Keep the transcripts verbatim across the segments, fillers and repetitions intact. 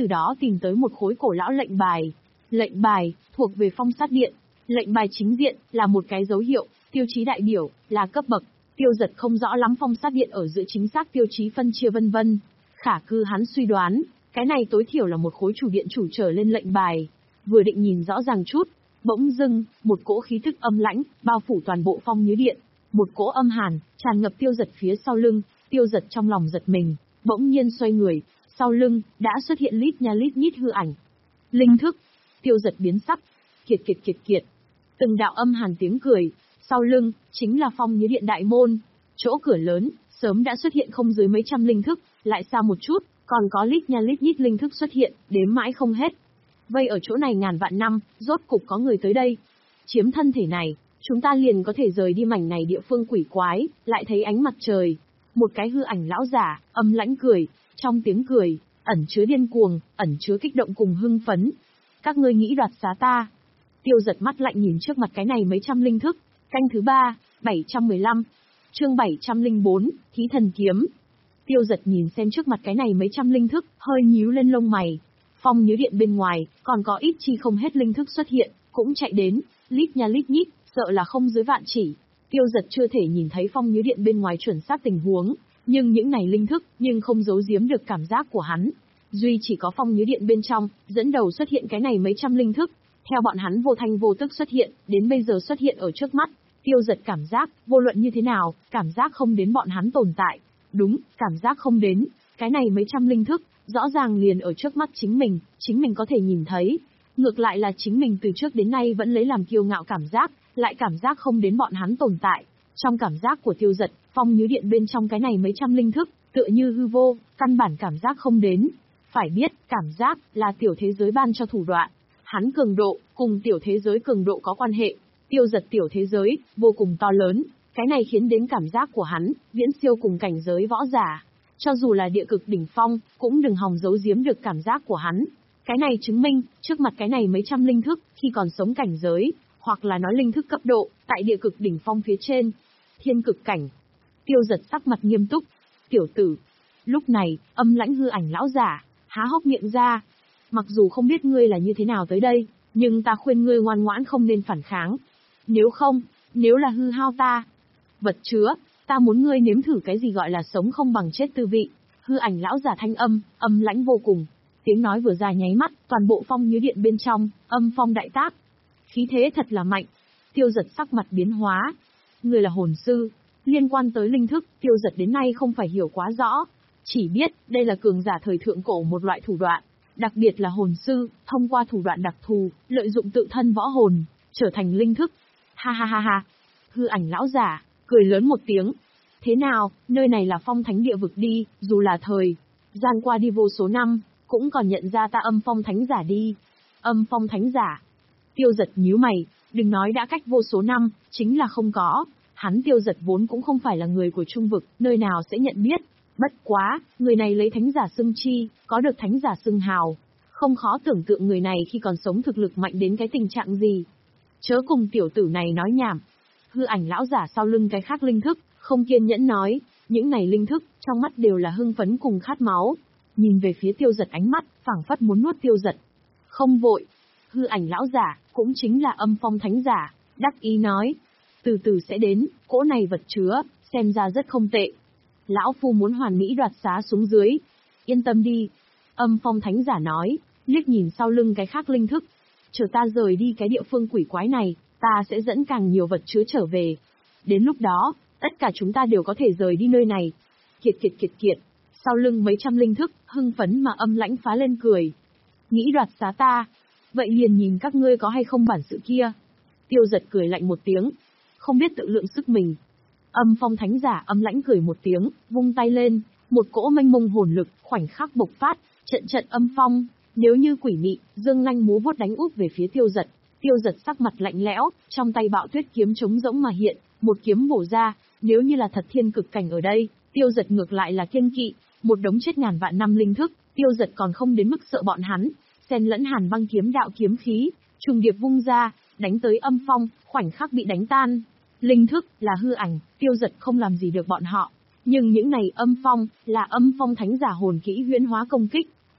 từ đó tìm tới một khối cổ lão lệnh bài. Lệnh bài, thuộc về Phong Sát Điện. Lệnh bài chính diện, là một cái dấu hiệu, tiêu chí đại biểu, là cấp bậc. Tiêu Giật không rõ lắm Phong Sát Điện ở giữa chính xác tiêu chí phân chia vân vân. Khả cư hắn suy đoán, cái này tối thiểu là một khối chủ điện chủ trở lên lệnh bài. Vừa định nhìn rõ ràng chút, bỗng dưng, một cỗ khí tức âm lãnh, bao phủ toàn bộ Phong Nhứ Điện. Một cỗ âm hàn, tràn ngập Tiêu Giật phía sau lưng, Tiêu Giật trong lòng giật mình, bỗng nhiên xoay người, sau lưng, đã xuất hiện lít nha lít nhít hư ảnh. Linh thức, Tiêu Giật biến sắc, kiệt kiệt kiệt kiệt. Từng đạo âm hàn tiếng cười, sau lưng, chính là Phong Nhứ Điện đại môn. Chỗ cửa lớn, sớm đã xuất hiện không dưới mấy trăm linh thức, lại xa một chút, còn có lít nha lít nhít linh thức xuất hiện, đếm mãi không hết. Vây ở chỗ này ngàn vạn năm, rốt cục có người tới đây. Chiếm thân thể này, chúng ta liền có thể rời đi mảnh này địa phương quỷ quái, lại thấy ánh mặt trời. Một cái hư ảnh lão giả, âm lãnh cười, trong tiếng cười, ẩn chứa điên cuồng, ẩn chứa kích động cùng hưng phấn. Các ngươi nghĩ đoạt xá ta? Tiêu Giật mắt lạnh nhìn trước mặt cái này mấy trăm linh thức. Canh thứ ba, bảy trăm mười lăm. Chương bảy trăm lẻ bốn, Thí Thần Kiếm. Tiêu Giật nhìn xem trước mặt cái này mấy trăm linh thức, hơi nhíu lên lông mày. Phong Nhứ Điện bên ngoài, còn có ít chi không hết linh thức xuất hiện, cũng chạy đến, lít nha lít nhít, sợ là không dưới vạn chỉ. Tiêu Giật chưa thể nhìn thấy Phong Nhứ Điện bên ngoài chuẩn xác tình huống, nhưng những này linh thức, nhưng không giấu giếm được cảm giác của hắn. Duy chỉ có Phong Nhứ Điện bên trong, dẫn đầu xuất hiện cái này mấy trăm linh thức, theo bọn hắn vô thanh vô tức xuất hiện, đến bây giờ xuất hiện ở trước mắt. Tiêu Giật cảm giác, vô luận như thế nào, cảm giác không đến bọn hắn tồn tại. Đúng, cảm giác không đến, cái này mấy trăm linh thức, rõ ràng liền ở trước mắt chính mình, chính mình có thể nhìn thấy. Ngược lại là chính mình từ trước đến nay vẫn lấy làm kiêu ngạo cảm giác, lại cảm giác không đến bọn hắn tồn tại. Trong cảm giác của Tiêu Giật, Phong Nhứ Điện bên trong cái này mấy trăm linh thức, tựa như hư vô, căn bản cảm giác không đến. Phải biết, cảm giác là tiểu thế giới ban cho thủ đoạn. Hắn cường độ, cùng tiểu thế giới cường độ có quan hệ. Tiêu Giật tiểu thế giới, vô cùng to lớn. Cái này khiến đến cảm giác của hắn, viễn siêu cùng cảnh giới võ giả. Cho dù là địa cực đỉnh phong, cũng đừng hòng giấu giếm được cảm giác của hắn. Cái này chứng minh, trước mặt cái này mấy trăm linh thức, khi còn sống cảnh giới, hoặc là nói linh thức cấp độ, tại địa cực đỉnh phong phía trên. Thiên cực cảnh. Tiêu Giật sắc mặt nghiêm túc. Tiểu tử. Lúc này, âm lãnh hư ảnh lão giả, há hốc miệng ra. Mặc dù không biết ngươi là như thế nào tới đây, nhưng ta khuyên ngươi ngoan ngoãn không nên phản kháng. Nếu không, nếu là hư hao ta, vật chứa, ta muốn ngươi nếm thử cái gì gọi là sống không bằng chết tư vị. Hư ảnh lão giả thanh âm, âm lãnh vô cùng. Tiếng nói vừa ra nháy mắt, toàn bộ Phong Nhứ Điện bên trong, âm phong đại tác. Khí thế thật là mạnh. Tiêu Giật sắc mặt biến hóa. Ngươi là hồn sư. Liên quan tới linh thức, Tiêu Giật đến nay không phải hiểu quá rõ. Chỉ biết, đây là cường giả thời thượng cổ một loại thủ đoạn. Đặc biệt là hồn sư, thông qua thủ đoạn đặc thù, lợi dụng tự thân võ hồn, trở thành linh thức. Ha ha ha ha. Hư ảnh lão giả, cười lớn một tiếng. Thế nào, nơi này là Phong Thánh địa vực đi, dù là thời gian qua đi vô số năm, cũng còn nhận ra ta Âm Phong Thánh giả đi. Âm Phong Thánh giả. Tiêu Giật nhíu mày, đừng nói đã cách vô số năm, chính là không có. Hắn Tiêu Giật vốn cũng không phải là người của trung vực, nơi nào sẽ nhận biết. Bất quá, người này lấy thánh giả xưng chi, có được thánh giả xưng hào. Không khó tưởng tượng người này khi còn sống thực lực mạnh đến cái tình trạng gì. Chớ cùng tiểu tử này nói nhảm. Hư ảnh lão giả sau lưng cái khác linh thức, không kiên nhẫn nói, những này linh thức, trong mắt đều là hưng phấn cùng khát máu. Nhìn về phía Tiêu Giật ánh mắt, phảng phất muốn nuốt Tiêu Giật. Không vội. Hư ảnh lão giả, cũng chính là Âm Phong Thánh giả, đắc ý nói. Từ từ sẽ đến, cỗ này vật chứa, xem ra rất không tệ. Lão phu muốn hoàn mỹ đoạt xá xuống dưới. Yên tâm đi. Âm Phong Thánh giả nói, liếc nhìn sau lưng cái khác linh thức. Chờ ta rời đi cái địa phương quỷ quái này, ta sẽ dẫn càng nhiều vật chứa trở về. Đến lúc đó, tất cả chúng ta đều có thể rời đi nơi này. Kiệt kiệt kiệt kiệt. Sau lưng mấy trăm linh thức, hưng phấn mà âm lãnh phá lên cười. Nghĩ đoạt xá ta. Vậy liền nhìn các ngươi có hay không bản sự kia. Tiêu Giật cười lạnh một tiếng. Không biết tự lượng sức mình. Âm Phong Thánh giả âm lãnh cười một tiếng, vung tay lên, một cỗ mênh mông hồn lực, khoảnh khắc bộc phát, trận trận âm phong, nếu như quỷ mị, dương nhanh múa vuốt đánh úp về phía Tiêu Giật. Tiêu Giật sắc mặt lạnh lẽo, trong tay Bạo Tuyết kiếm trống rỗng mà hiện, một kiếm bổ ra, nếu như là thật thiên cực cảnh ở đây, Tiêu Giật ngược lại là kiêng kỵ, một đống chết ngàn vạn năm linh thức, Tiêu Giật còn không đến mức sợ bọn hắn, xen lẫn Hàn Băng kiếm đạo kiếm khí, trùng điệp vung ra, đánh tới âm phong, khoảnh khắc bị đánh tan. Linh thức là hư ảnh, Tiêu Giật không làm gì được bọn họ, nhưng những này âm phong là Âm Phong Thánh giả hồn kỹ huyễn hóa công kích,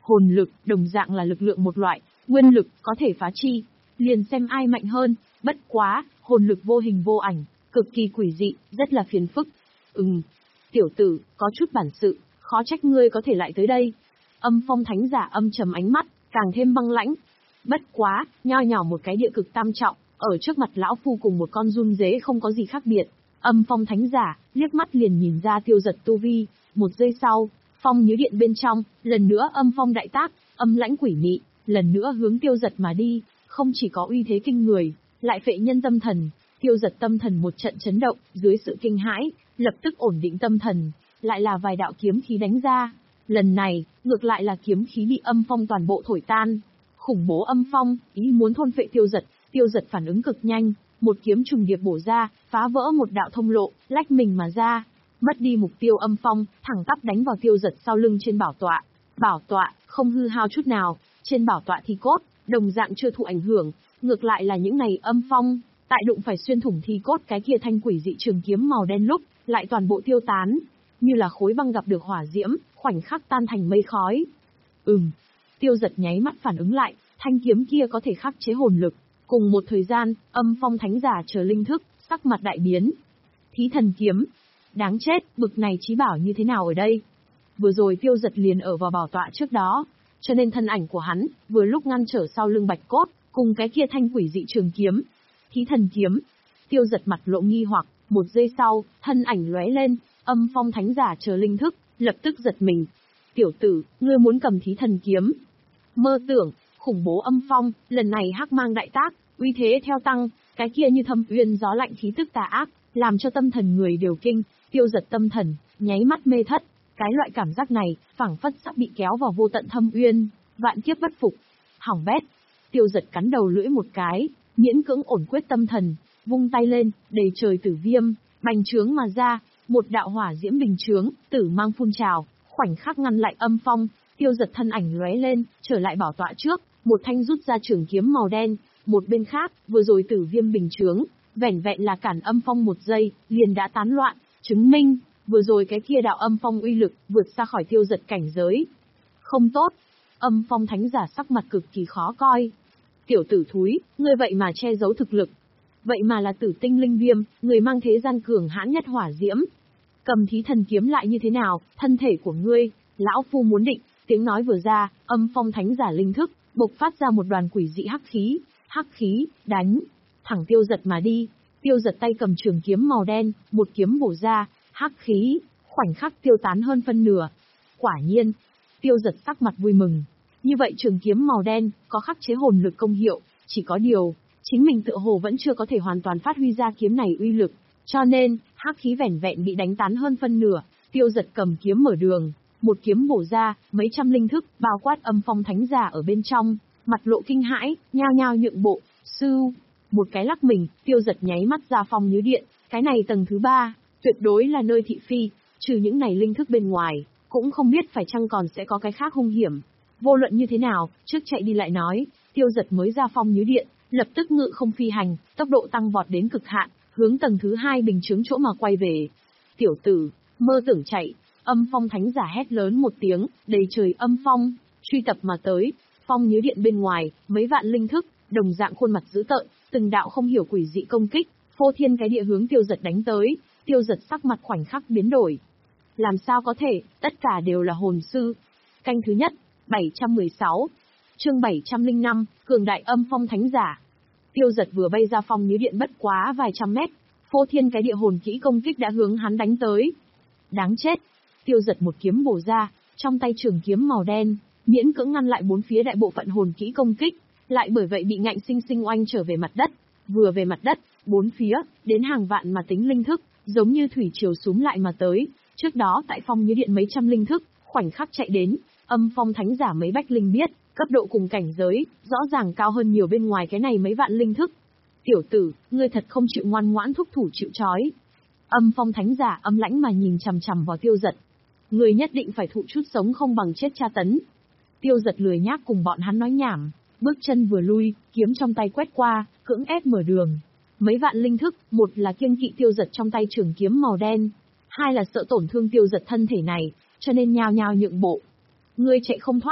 Hồn lực, đồng dạng là lực lượng một loại, nguyên lực, có thể phá chi. Liền xem ai mạnh hơn, bất quá, hồn lực vô hình vô ảnh, cực kỳ quỷ dị, rất là phiền phức. Ừm, tiểu tử, có chút bản sự, khó trách ngươi có thể lại tới đây. Âm Phong Thánh Giả âm trầm ánh mắt, càng thêm băng lãnh. Bất quá, nho nhỏ một cái địa cực tam trọng, ở trước mặt lão phu cùng một con run dế không có gì khác biệt. Âm Phong Thánh Giả, liếc mắt liền nhìn ra Tiêu Dật tu vi, một giây sau, phong như điện bên trong, lần nữa âm phong đại tác, âm lãnh quỷ mị, lần nữa hướng Tiêu Dật mà đi, không chỉ có uy thế kinh người, lại phệ nhân tâm thần. Tiêu Dật tâm thần một trận chấn động, dưới sự kinh hãi, lập tức ổn định tâm thần, lại là vài đạo kiếm khí đánh ra. Lần này, ngược lại là kiếm khí bị âm phong toàn bộ thổi tan. Khủng bố âm phong, ý muốn thôn phệ Tiêu Dật, Tiêu Dật phản ứng cực nhanh, một kiếm trùng điệp bổ ra, phá vỡ một đạo thông lộ, lách mình mà ra. Mất đi mục tiêu âm phong, thẳng tắp đánh vào Tiêu Dật sau lưng trên bảo tọa. Bảo tọa, không hư hao chút nào, trên bảo tọa thi cốt, đồng dạng chưa thụ ảnh hưởng, ngược lại là những này âm phong, tại đụng phải xuyên thủng thi cốt cái kia thanh quỷ dị trường kiếm màu đen lúc, lại toàn bộ tiêu tán, như là khối băng gặp được hỏa diễm, khoảnh khắc tan thành mây khói. Ừm, Tiêu Dật nháy mắt phản ứng lại, thanh kiếm kia có thể khắc chế hồn lực. Cùng một thời gian, Âm Phong Thánh Giả chờ linh thức, sắc mặt đại biến. Thí thần kiếm. Đáng chết, bực này chí bảo như thế nào ở đây? Vừa rồi Tiêu Dật liền ở vào bảo tọa trước đó, cho nên thân ảnh của hắn, vừa lúc ngăn trở sau lưng bạch cốt, cùng cái kia thanh quỷ dị trường kiếm. Thí thần kiếm. Tiêu Dật mặt lộ nghi hoặc, một giây sau, thân ảnh lóe lên, Âm Phong Thánh Giả chờ linh thức, lập tức giật mình. Tiểu tử, ngươi muốn cầm thí thần kiếm. Mơ tưởng, khủng bố âm phong, lần này hắc mang đại tác, uy thế theo tăng, cái kia như thâm uyên gió lạnh khí tức tà ác, làm cho tâm thần người đều kinh. Tiêu Dật tâm thần, nháy mắt mê thất, cái loại cảm giác này, phảng phất sắp bị kéo vào vô tận thâm uyên, vạn kiếp bất phục. Hỏng bét. Tiêu Dật cắn đầu lưỡi một cái, miễn cưỡng ổn quyết tâm thần, vung tay lên, đầy trời tử viêm, bành trướng mà ra, một đạo hỏa diễm bình trướng, tử mang phun trào, khoảnh khắc ngăn lại âm phong. Tiêu Dật thân ảnh lóe lên, trở lại bảo tọa trước, một thanh rút ra trường kiếm màu đen, một bên khác, vừa rồi tử viêm bình trướng, vẻn vẹn là cản âm phong một giây, liền đã tán loạn, chứng minh, vừa rồi cái kia đạo âm phong uy lực, vượt xa khỏi Tiêu Dật cảnh giới. Không tốt, Âm Phong Thánh Giả sắc mặt cực kỳ khó coi. Tiểu tử thúi, ngươi vậy mà che giấu thực lực. Vậy mà là tử tinh linh viêm, người mang thế gian cường hãn nhất hỏa diễm. Cầm thí thần kiếm lại như thế nào, thân thể của ngươi, lão phu muốn định. Tiếng nói vừa ra, Âm Phong Thánh Giả linh thức, bộc phát ra một đoàn quỷ dị hắc khí, hắc khí, đánh, thẳng Tiêu Dật mà đi. Tiêu Dật tay cầm trường kiếm màu đen, một kiếm bổ ra, hắc khí, khoảnh khắc tiêu tán hơn phân nửa. Quả nhiên, Tiêu Dật sắc mặt vui mừng. Như vậy trường kiếm màu đen, có khắc chế hồn lực công hiệu, chỉ có điều, chính mình tựa hồ vẫn chưa có thể hoàn toàn phát huy ra kiếm này uy lực, cho nên, hắc khí vẻn vẹn bị đánh tán hơn phân nửa. Tiêu Dật cầm kiếm mở đường, một kiếm bổ ra, mấy trăm linh thức, bao quát Âm Phong Thánh Giả ở bên trong, mặt lộ kinh hãi, nhao nhao nhượng bộ, sư, một cái lắc mình, Tiêu Dật nháy mắt ra phong như điện, cái này tầng thứ ba, tuyệt đối là nơi thị phi, trừ những này linh thức bên ngoài, cũng không biết phải chăng còn sẽ có cái khác hung hiểm. Vô luận như thế nào, trước chạy đi lại nói, Tiêu Dật mới ra phong như điện, lập tức ngự không phi hành, tốc độ tăng vọt đến cực hạn, hướng tầng thứ hai bình chướng chỗ mà quay về. Tiểu tử, mơ tưởng chạy. Âm Phong Thánh Giả hét lớn một tiếng, đầy trời âm phong, truy tập mà tới. Phong như điện bên ngoài, mấy vạn linh thức, đồng dạng khuôn mặt dữ tợn, từng đạo không hiểu quỷ dị công kích, phô thiên cái địa hướng Tiêu Dật đánh tới. Tiêu Dật sắc mặt khoảnh khắc biến đổi. Làm sao có thể, tất cả đều là hồn sư. Canh thứ nhất, bảy trăm mười sáu. Chương bảy trăm lẻ năm, cường đại Âm Phong Thánh Giả. Tiêu Dật vừa bay ra phong như điện bất quá vài trăm mét, phô thiên cái địa hồn kỹ công kích đã hướng hắn đánh tới. Đáng chết. Tiêu Dật một kiếm bổ ra, trong tay trường kiếm màu đen, miễn cưỡng ngăn lại bốn phía đại bộ phận hồn kỹ công kích, lại bởi vậy bị ngạnh sinh sinh oanh trở về mặt đất. Vừa về mặt đất, bốn phía, đến hàng vạn mà tính linh thức, giống như thủy triều súm lại mà tới. Trước đó tại phong như điện mấy trăm linh thức, khoảnh khắc chạy đến, Âm Phong Thánh Giả mấy bách linh biết, cấp độ cùng cảnh giới, rõ ràng cao hơn nhiều bên ngoài cái này mấy vạn linh thức. Tiểu tử, ngươi thật không chịu ngoan ngoãn thúc thủ chịu trói. Âm Phong Thánh Giả âm lãnh mà nhìn chằm chằm vào Tiêu Dật. Ngươi nhất định phải thụ chút sống không bằng chết tra tấn. Tiêu Dật lười nhác cùng bọn hắn nói nhảm, bước chân vừa lui, kiếm trong tay quét qua, cưỡng ép mở đường. Mấy vạn linh thức, một là kiêng kỵ Tiêu Dật trong tay trường kiếm màu đen, hai là sợ tổn thương Tiêu Dật thân thể này, cho nên nhao nhao nhượng bộ. Ngươi chạy không thoát.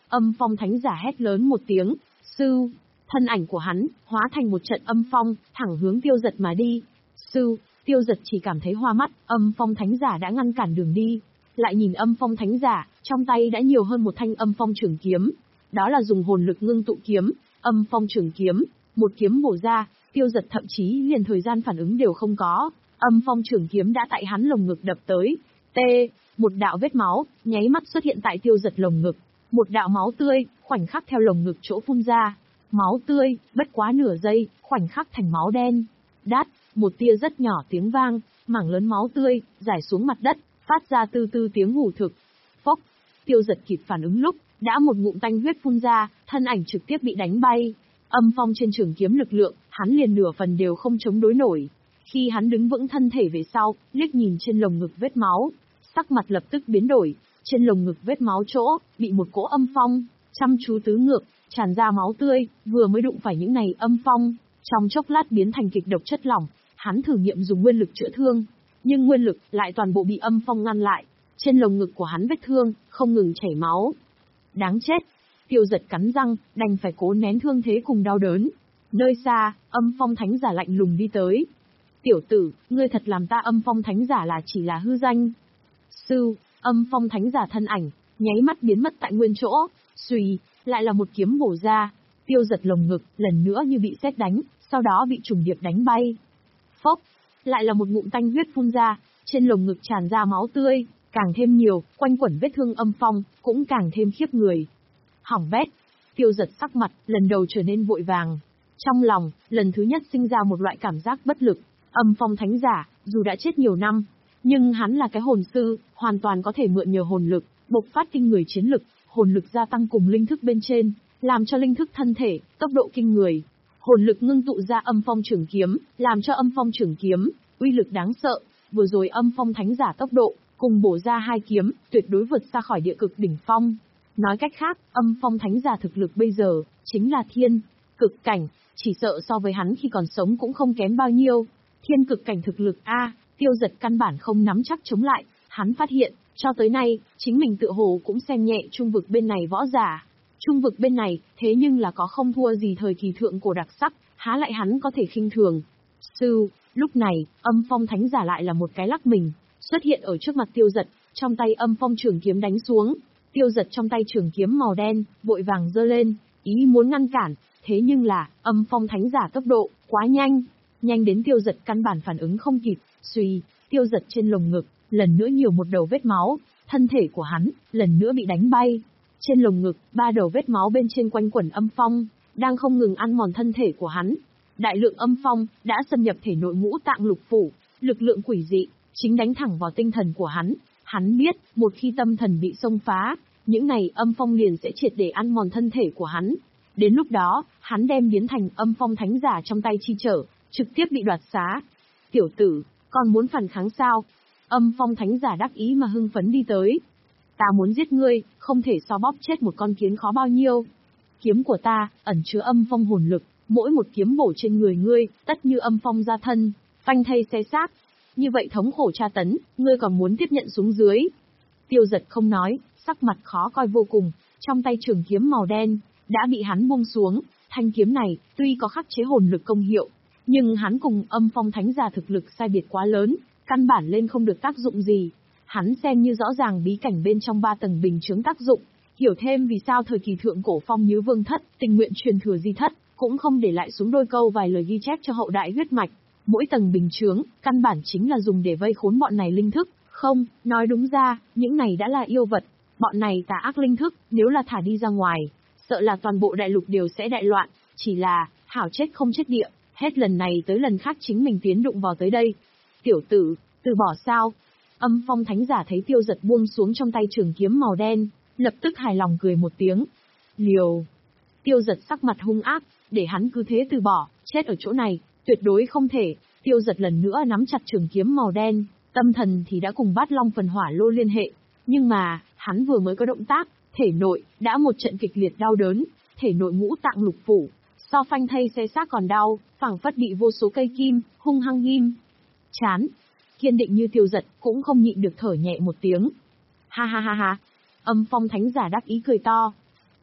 Âm phong thánh giả hét lớn một tiếng, sư, thân ảnh của hắn, hóa thành một trận âm phong, thẳng hướng tiêu giật mà đi. Sư, tiêu giật chỉ cảm thấy hoa mắt, âm phong thánh giả đã ngăn cản đường đi. Lại nhìn âm phong thánh giả, trong tay đã nhiều hơn một thanh âm phong trường kiếm. Đó là dùng hồn lực ngưng tụ kiếm, âm phong trường kiếm, một kiếm bổ ra, tiêu giật thậm chí liền thời gian phản ứng đều không có. Âm phong trường kiếm đã tại hắn lồng ngực đập tới. T, một đạo vết máu, nháy mắt xuất hiện tại tiêu giật lồng ngực. Một đạo máu tươi, khoảnh khắc theo lồng ngực chỗ phun ra. Máu tươi, bất quá nửa giây, khoảnh khắc thành máu đen. Đát, một tia rất nhỏ tiếng vang, mảng lớn máu tươi, rải xuống mặt đất, phát ra từ từ tiếng hủ thực. Phốc, tiêu giật kịp phản ứng lúc, đã một ngụm tanh huyết phun ra, thân ảnh trực tiếp bị đánh bay. Âm phong trên trường kiếm lực lượng, hắn liền nửa phần đều không chống đối nổi. Khi hắn đứng vững thân thể về sau, liếc nhìn trên lồng ngực vết máu, sắc mặt lập tức biến đổi. Trên lồng ngực vết máu chỗ, bị một cỗ âm phong, chăm chú tứ ngược, tràn ra máu tươi, vừa mới đụng phải những này âm phong, trong chốc lát biến thành kịch độc chất lỏng. Hắn thử nghiệm dùng nguyên lực chữa thương, nhưng nguyên lực lại toàn bộ bị âm phong ngăn lại. Trên lồng ngực của hắn vết thương, không ngừng chảy máu. Đáng chết! Tiêu giật cắn răng, đành phải cố nén thương thế cùng đau đớn. Nơi xa, âm phong thánh giả lạnh lùng đi tới. Tiểu tử, ngươi thật làm ta âm phong thánh giả là chỉ là hư danh. Sư, âm phong thánh giả thân ảnh, nháy mắt biến mất tại nguyên chỗ, xùy, lại là một kiếm bổ ra. Tiêu giật lồng ngực, lần nữa như bị sét đánh, sau đó bị trùng điệp đánh bay. Phốc, lại là một ngụm tanh huyết phun ra, trên lồng ngực tràn ra máu tươi, càng thêm nhiều, quanh quẩn vết thương âm phong, cũng càng thêm khiếp người. Hỏng bét, tiêu giật sắc mặt, lần đầu trở nên vội vàng. Trong lòng, lần thứ nhất sinh ra một loại cảm giác bất lực. Âm phong thánh giả, dù đã chết nhiều năm, nhưng hắn là cái hồn sư, hoàn toàn có thể mượn nhờ hồn lực, bộc phát kinh người chiến lực, hồn lực gia tăng cùng linh thức bên trên, làm cho linh thức thân thể, tốc độ kinh người. Hồn lực ngưng tụ ra âm phong trường kiếm, làm cho âm phong trường kiếm, uy lực đáng sợ. Vừa rồi âm phong thánh giả tốc độ, cùng bổ ra hai kiếm, tuyệt đối vượt xa khỏi địa cực đỉnh phong. Nói cách khác, âm phong thánh giả thực lực bây giờ, chính là thiên, cực cảnh, chỉ sợ so với hắn khi còn sống cũng không kém bao nhiêu. Thiên cực cảnh thực lực A, tiêu giật căn bản không nắm chắc chống lại, hắn phát hiện, cho tới nay, chính mình tựa hồ cũng xem nhẹ trung vực bên này võ giả. Trung vực bên này, thế nhưng là có không thua gì thời kỳ thượng cổ đặc sắc, há lại hắn có thể khinh thường. Sư, lúc này, âm phong thánh giả lại là một cái lắc mình, xuất hiện ở trước mặt tiêu giật, trong tay âm phong trường kiếm đánh xuống. Tiêu giật trong tay trường kiếm màu đen, vội vàng giơ lên, ý muốn ngăn cản, thế nhưng là, âm phong thánh giả tốc độ, quá nhanh, nhanh đến tiêu giật căn bản phản ứng không kịp, suy, tiêu giật trên lồng ngực, lần nữa nhiều một đầu vết máu, thân thể của hắn, lần nữa bị đánh bay. Trên lồng ngực, ba đầu vết máu bên trên quanh quẩn âm phong, đang không ngừng ăn mòn thân thể của hắn. Đại lượng âm phong, đã xâm nhập thể nội ngũ tạng lục phủ, lực lượng quỷ dị, chính đánh thẳng vào tinh thần của hắn. Hắn biết, một khi tâm thần bị xông phá, những này âm phong liền sẽ triệt để ăn mòn thân thể của hắn. Đến lúc đó, hắn đem biến thành âm phong thánh giả trong tay chi trở, trực tiếp bị đoạt xá. Tiểu tử, còn muốn phản kháng sao? Âm phong thánh giả đắc ý mà hưng phấn đi tới. Ta muốn giết ngươi, không thể so bóp chết một con kiến khó bao nhiêu. Kiếm của ta, ẩn chứa âm phong hồn lực, mỗi một kiếm bổ trên người ngươi, tất như âm phong ra thân, phanh thây xé xác. Như vậy thống khổ tra tấn, ngươi còn muốn tiếp nhận xuống dưới. Tiêu giật không nói, sắc mặt khó coi vô cùng, trong tay trường kiếm màu đen, đã bị hắn buông xuống. Thanh kiếm này, tuy có khắc chế hồn lực công hiệu, nhưng hắn cùng âm phong thánh giả thực lực sai biệt quá lớn, căn bản lên không được tác dụng gì. Hắn xem như rõ ràng bí cảnh bên trong ba tầng bình chướng tác dụng, hiểu thêm vì sao thời kỳ thượng cổ Phong Nhứ Vương thất, tình nguyện truyền thừa di thất, cũng không để lại xuống đôi câu vài lời ghi chép cho hậu đại huyết mạch. Mỗi tầng bình chướng, căn bản chính là dùng để vây khốn bọn này linh thức, không, nói đúng ra, những này đã là yêu vật, bọn này tà ác linh thức, nếu là thả đi ra ngoài, sợ là toàn bộ đại lục đều sẽ đại loạn, chỉ là, hảo chết không chết địa, hết lần này tới lần khác chính mình tiến đụng vào tới đây. Tiểu tử, từ bỏ sao? Âm phong thánh giả thấy tiêu giật buông xuống trong tay trường kiếm màu đen, lập tức hài lòng cười một tiếng. Liều! Tiêu giật sắc mặt hung ác, để hắn cứ thế từ bỏ, chết ở chỗ này, tuyệt đối không thể. Tiêu giật lần nữa nắm chặt trường kiếm màu đen, tâm thần thì đã cùng bát long phần hỏa lô liên hệ. Nhưng mà, hắn vừa mới có động tác, thể nội, đã một trận kịch liệt đau đớn, thể nội ngũ tạng lục phủ, so phanh thây xé xác còn đau, phảng phất bị vô số cây kim, hung hăng ghim. Chán! Kiên định như tiêu giật, cũng không nhịn được thở nhẹ một tiếng. Ha ha ha ha! Âm phong thánh giả đắc ý cười to.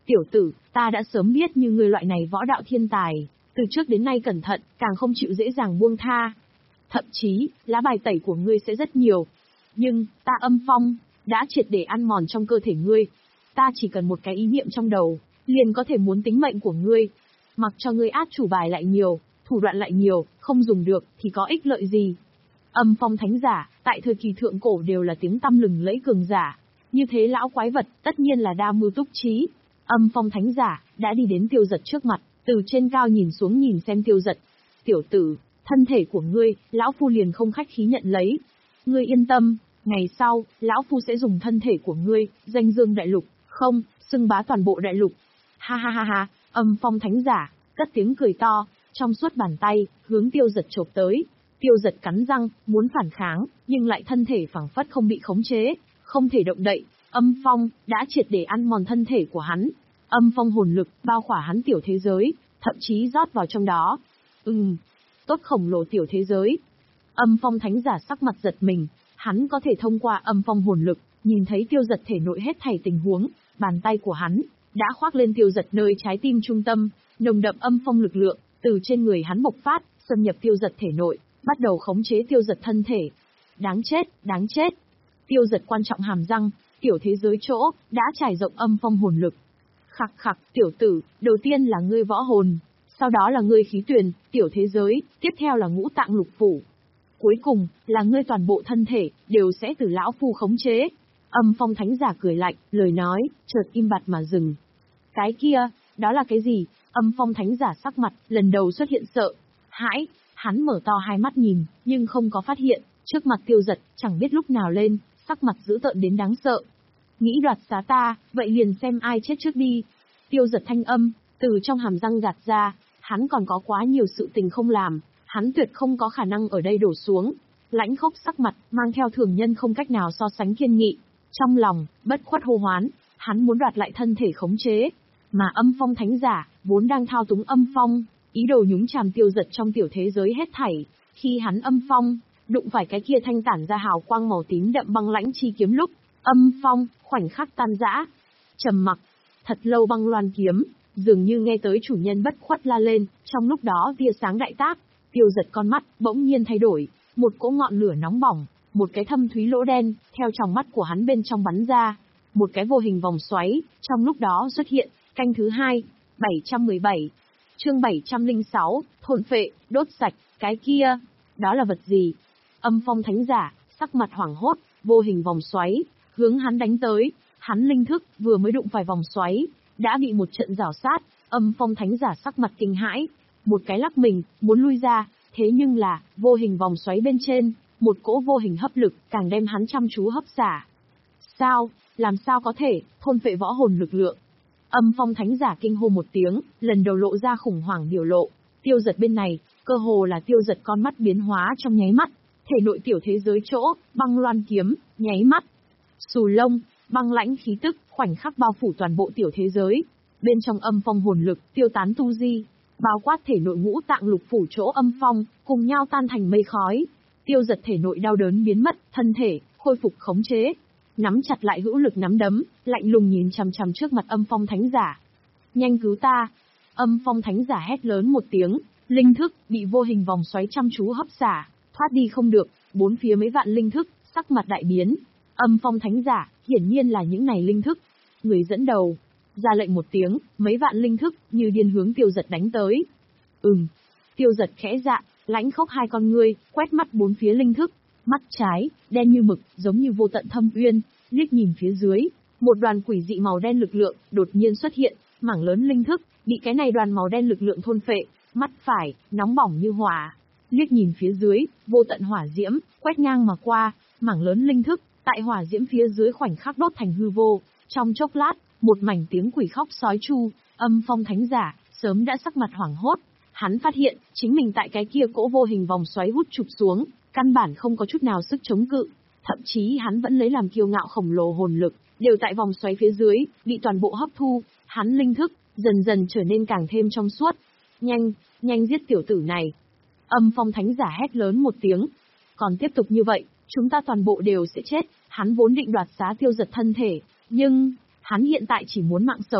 Tiểu tử, ta đã sớm biết như ngươi loại này võ đạo thiên tài, từ trước đến nay cẩn thận, càng không chịu dễ dàng buông tha. Thậm chí, lá bài tẩy của ngươi sẽ rất nhiều. Nhưng, ta âm phong, đã triệt để ăn mòn trong cơ thể ngươi. Ta chỉ cần một cái ý niệm trong đầu, liền có thể muốn tính mệnh của ngươi. Mặc cho ngươi át chủ bài lại nhiều, thủ đoạn lại nhiều, không dùng được, thì có ích lợi gì? Âm phong thánh giả, tại thời kỳ thượng cổ đều là tiếng tăm lừng lẫy cường giả. Như thế lão quái vật, tất nhiên là đa mưu túc trí. Âm phong thánh giả, đã đi đến Tiêu Giật trước mặt, từ trên cao nhìn xuống nhìn xem Tiêu Giật. Tiểu tử, thân thể của ngươi, lão phu liền không khách khí nhận lấy. Ngươi yên tâm, ngày sau, lão phu sẽ dùng thân thể của ngươi, danh dương đại lục, không, xưng bá toàn bộ đại lục. Ha ha ha ha, âm phong thánh giả, cất tiếng cười to, trong suốt bàn tay, hướng Tiêu Giật chộp tới. Tiêu Giật cắn răng, muốn phản kháng, nhưng lại thân thể phảng phất không bị khống chế, không thể động đậy. Âm phong, đã triệt để ăn mòn thân thể của hắn. Âm phong hồn lực, bao khỏa hắn tiểu thế giới, thậm chí rót vào trong đó. Ừm, tốt khổng lồ tiểu thế giới. Âm phong thánh giả sắc mặt giật mình, hắn có thể thông qua âm phong hồn lực, nhìn thấy Tiêu Giật thể nội hết thảy tình huống, bàn tay của hắn, đã khoác lên Tiêu Giật nơi trái tim trung tâm, nồng đậm âm phong lực lượng, từ trên người hắn bộc phát, xâm nhập Tiêu Giật thể nội, bắt đầu khống chế Tiêu Giật thân thể. Đáng chết, đáng chết. Tiêu Giật quan trọng hàm răng, tiểu thế giới chỗ, đã trải rộng âm phong hồn lực. Khặc khặc, tiểu tử, đầu tiên là ngươi võ hồn, sau đó là ngươi khí tuyền, tiểu thế giới, tiếp theo là ngũ tạng lục phủ. Cuối cùng, là ngươi toàn bộ thân thể, đều sẽ từ lão phu khống chế. Âm phong thánh giả cười lạnh, lời nói, chợt im bặt mà dừng. Cái kia, đó là cái gì? Âm phong thánh giả sắc mặt, lần đầu xuất hiện sợ, hãi, hắn mở to hai mắt nhìn, nhưng không có phát hiện, trước mặt Tiêu Giật, chẳng biết lúc nào lên, sắc mặt dữ tợn đến đáng sợ. Nghĩ đoạt xá ta, vậy liền xem ai chết trước đi. Tiêu Giật thanh âm, từ trong hàm răng gạt ra, hắn còn có quá nhiều sự tình không làm, hắn tuyệt không có khả năng ở đây đổ xuống. Lãnh Khốc sắc mặt, mang theo thường nhân không cách nào so sánh kiên nghị. Trong lòng, bất khuất hô hoán, hắn muốn đoạt lại thân thể khống chế. Mà âm phong thánh giả, vốn đang thao túng âm phong, ý đồ nhúng chàm Tiêu Giật trong tiểu thế giới hết thảy. Khi hắn âm phong, đụng phải cái kia thanh tản ra hào quang màu tím đậm băng lãnh chi kiếm lúc, âm phong, khoảnh khắc tan rã. Trầm mặc, thật lâu băng loan kiếm, dường như nghe tới chủ nhân bất khuất la lên, trong lúc đó tia sáng đại tác, Tiêu Giật con mắt, bỗng nhiên thay đổi, một cỗ ngọn lửa nóng bỏng, một cái thâm thúy lỗ đen, theo trong mắt của hắn bên trong bắn ra, một cái vô hình vòng xoáy, trong lúc đó xuất hiện, canh thứ hai, bảy trăm mười bảy, chương bảy trăm lẻ sáu, thôn phệ, đốt sạch, cái kia, đó là vật gì? Âm phong thánh giả, sắc mặt hoảng hốt, vô hình vòng xoáy, hướng hắn đánh tới, hắn linh thức, vừa mới đụng phải vòng xoáy, đã bị một trận rào sát, âm phong thánh giả sắc mặt kinh hãi, một cái lắc mình, muốn lui ra, thế nhưng là, vô hình vòng xoáy bên trên, một cỗ vô hình hấp lực, càng đem hắn chăm chú hấp xả. Sao, làm sao có thể, thôn phệ võ hồn lực lượng? Âm phong thánh giả kinh hô một tiếng, lần đầu lộ ra khủng hoảng biểu lộ. Tiêu Giật bên này, cơ hồ là Tiêu Giật con mắt biến hóa trong nháy mắt, thể nội tiểu thế giới chỗ, băng loan kiếm, nháy mắt. Xù lông, băng lãnh khí tức, khoảnh khắc bao phủ toàn bộ tiểu thế giới. Bên trong âm phong hồn lực, tiêu tán tu di, bao quát thể nội ngũ tạng lục phủ chỗ âm phong, cùng nhau tan thành mây khói. Tiêu Giật thể nội đau đớn biến mất, thân thể, khôi phục khống chế. Nắm chặt lại hữu lực nắm đấm, lạnh lùng nhìn chằm chằm trước mặt âm phong thánh giả. Nhanh cứu ta! Âm phong thánh giả hét lớn một tiếng, linh thức, bị vô hình vòng xoáy chăm chú hấp xả, thoát đi không được, bốn phía mấy vạn linh thức, sắc mặt đại biến. Âm phong thánh giả, hiển nhiên là những này linh thức. Người dẫn đầu, ra lệnh một tiếng, mấy vạn linh thức, như điên hướng Tiêu Giật đánh tới. Ừm, Tiêu Giật khẽ dạ, Lãnh Khốc hai con ngươi, quét mắt bốn phía linh thức. Mắt trái, đen như mực, giống như vô tận thâm uyên, liếc nhìn phía dưới, một đoàn quỷ dị màu đen lực lượng, đột nhiên xuất hiện, mảng lớn linh thức, bị cái này đoàn màu đen lực lượng thôn phệ, mắt phải, nóng bỏng như hỏa. Liếc nhìn phía dưới, vô tận hỏa diễm, quét ngang mà qua, mảng lớn linh thức, tại hỏa diễm phía dưới khoảnh khắc đốt thành hư vô, trong chốc lát, một mảnh tiếng quỷ khóc sói chu, âm phong thánh giả, sớm đã sắc mặt hoảng hốt. Hắn phát hiện, chính mình tại cái kia cỗ vô hình vòng xoáy hút chụp xuống, căn bản không có chút nào sức chống cự, thậm chí hắn vẫn lấy làm kiêu ngạo khổng lồ hồn lực, đều tại vòng xoáy phía dưới, bị toàn bộ hấp thu, hắn linh thức, dần dần trở nên càng thêm trong suốt. Nhanh, nhanh giết tiểu tử này. Âm phong thánh giả hét lớn một tiếng. Còn tiếp tục như vậy, chúng ta toàn bộ đều sẽ chết, hắn vốn định đoạt xá Tiêu Giật thân thể, nhưng, hắn hiện tại chỉ muốn mạng sống,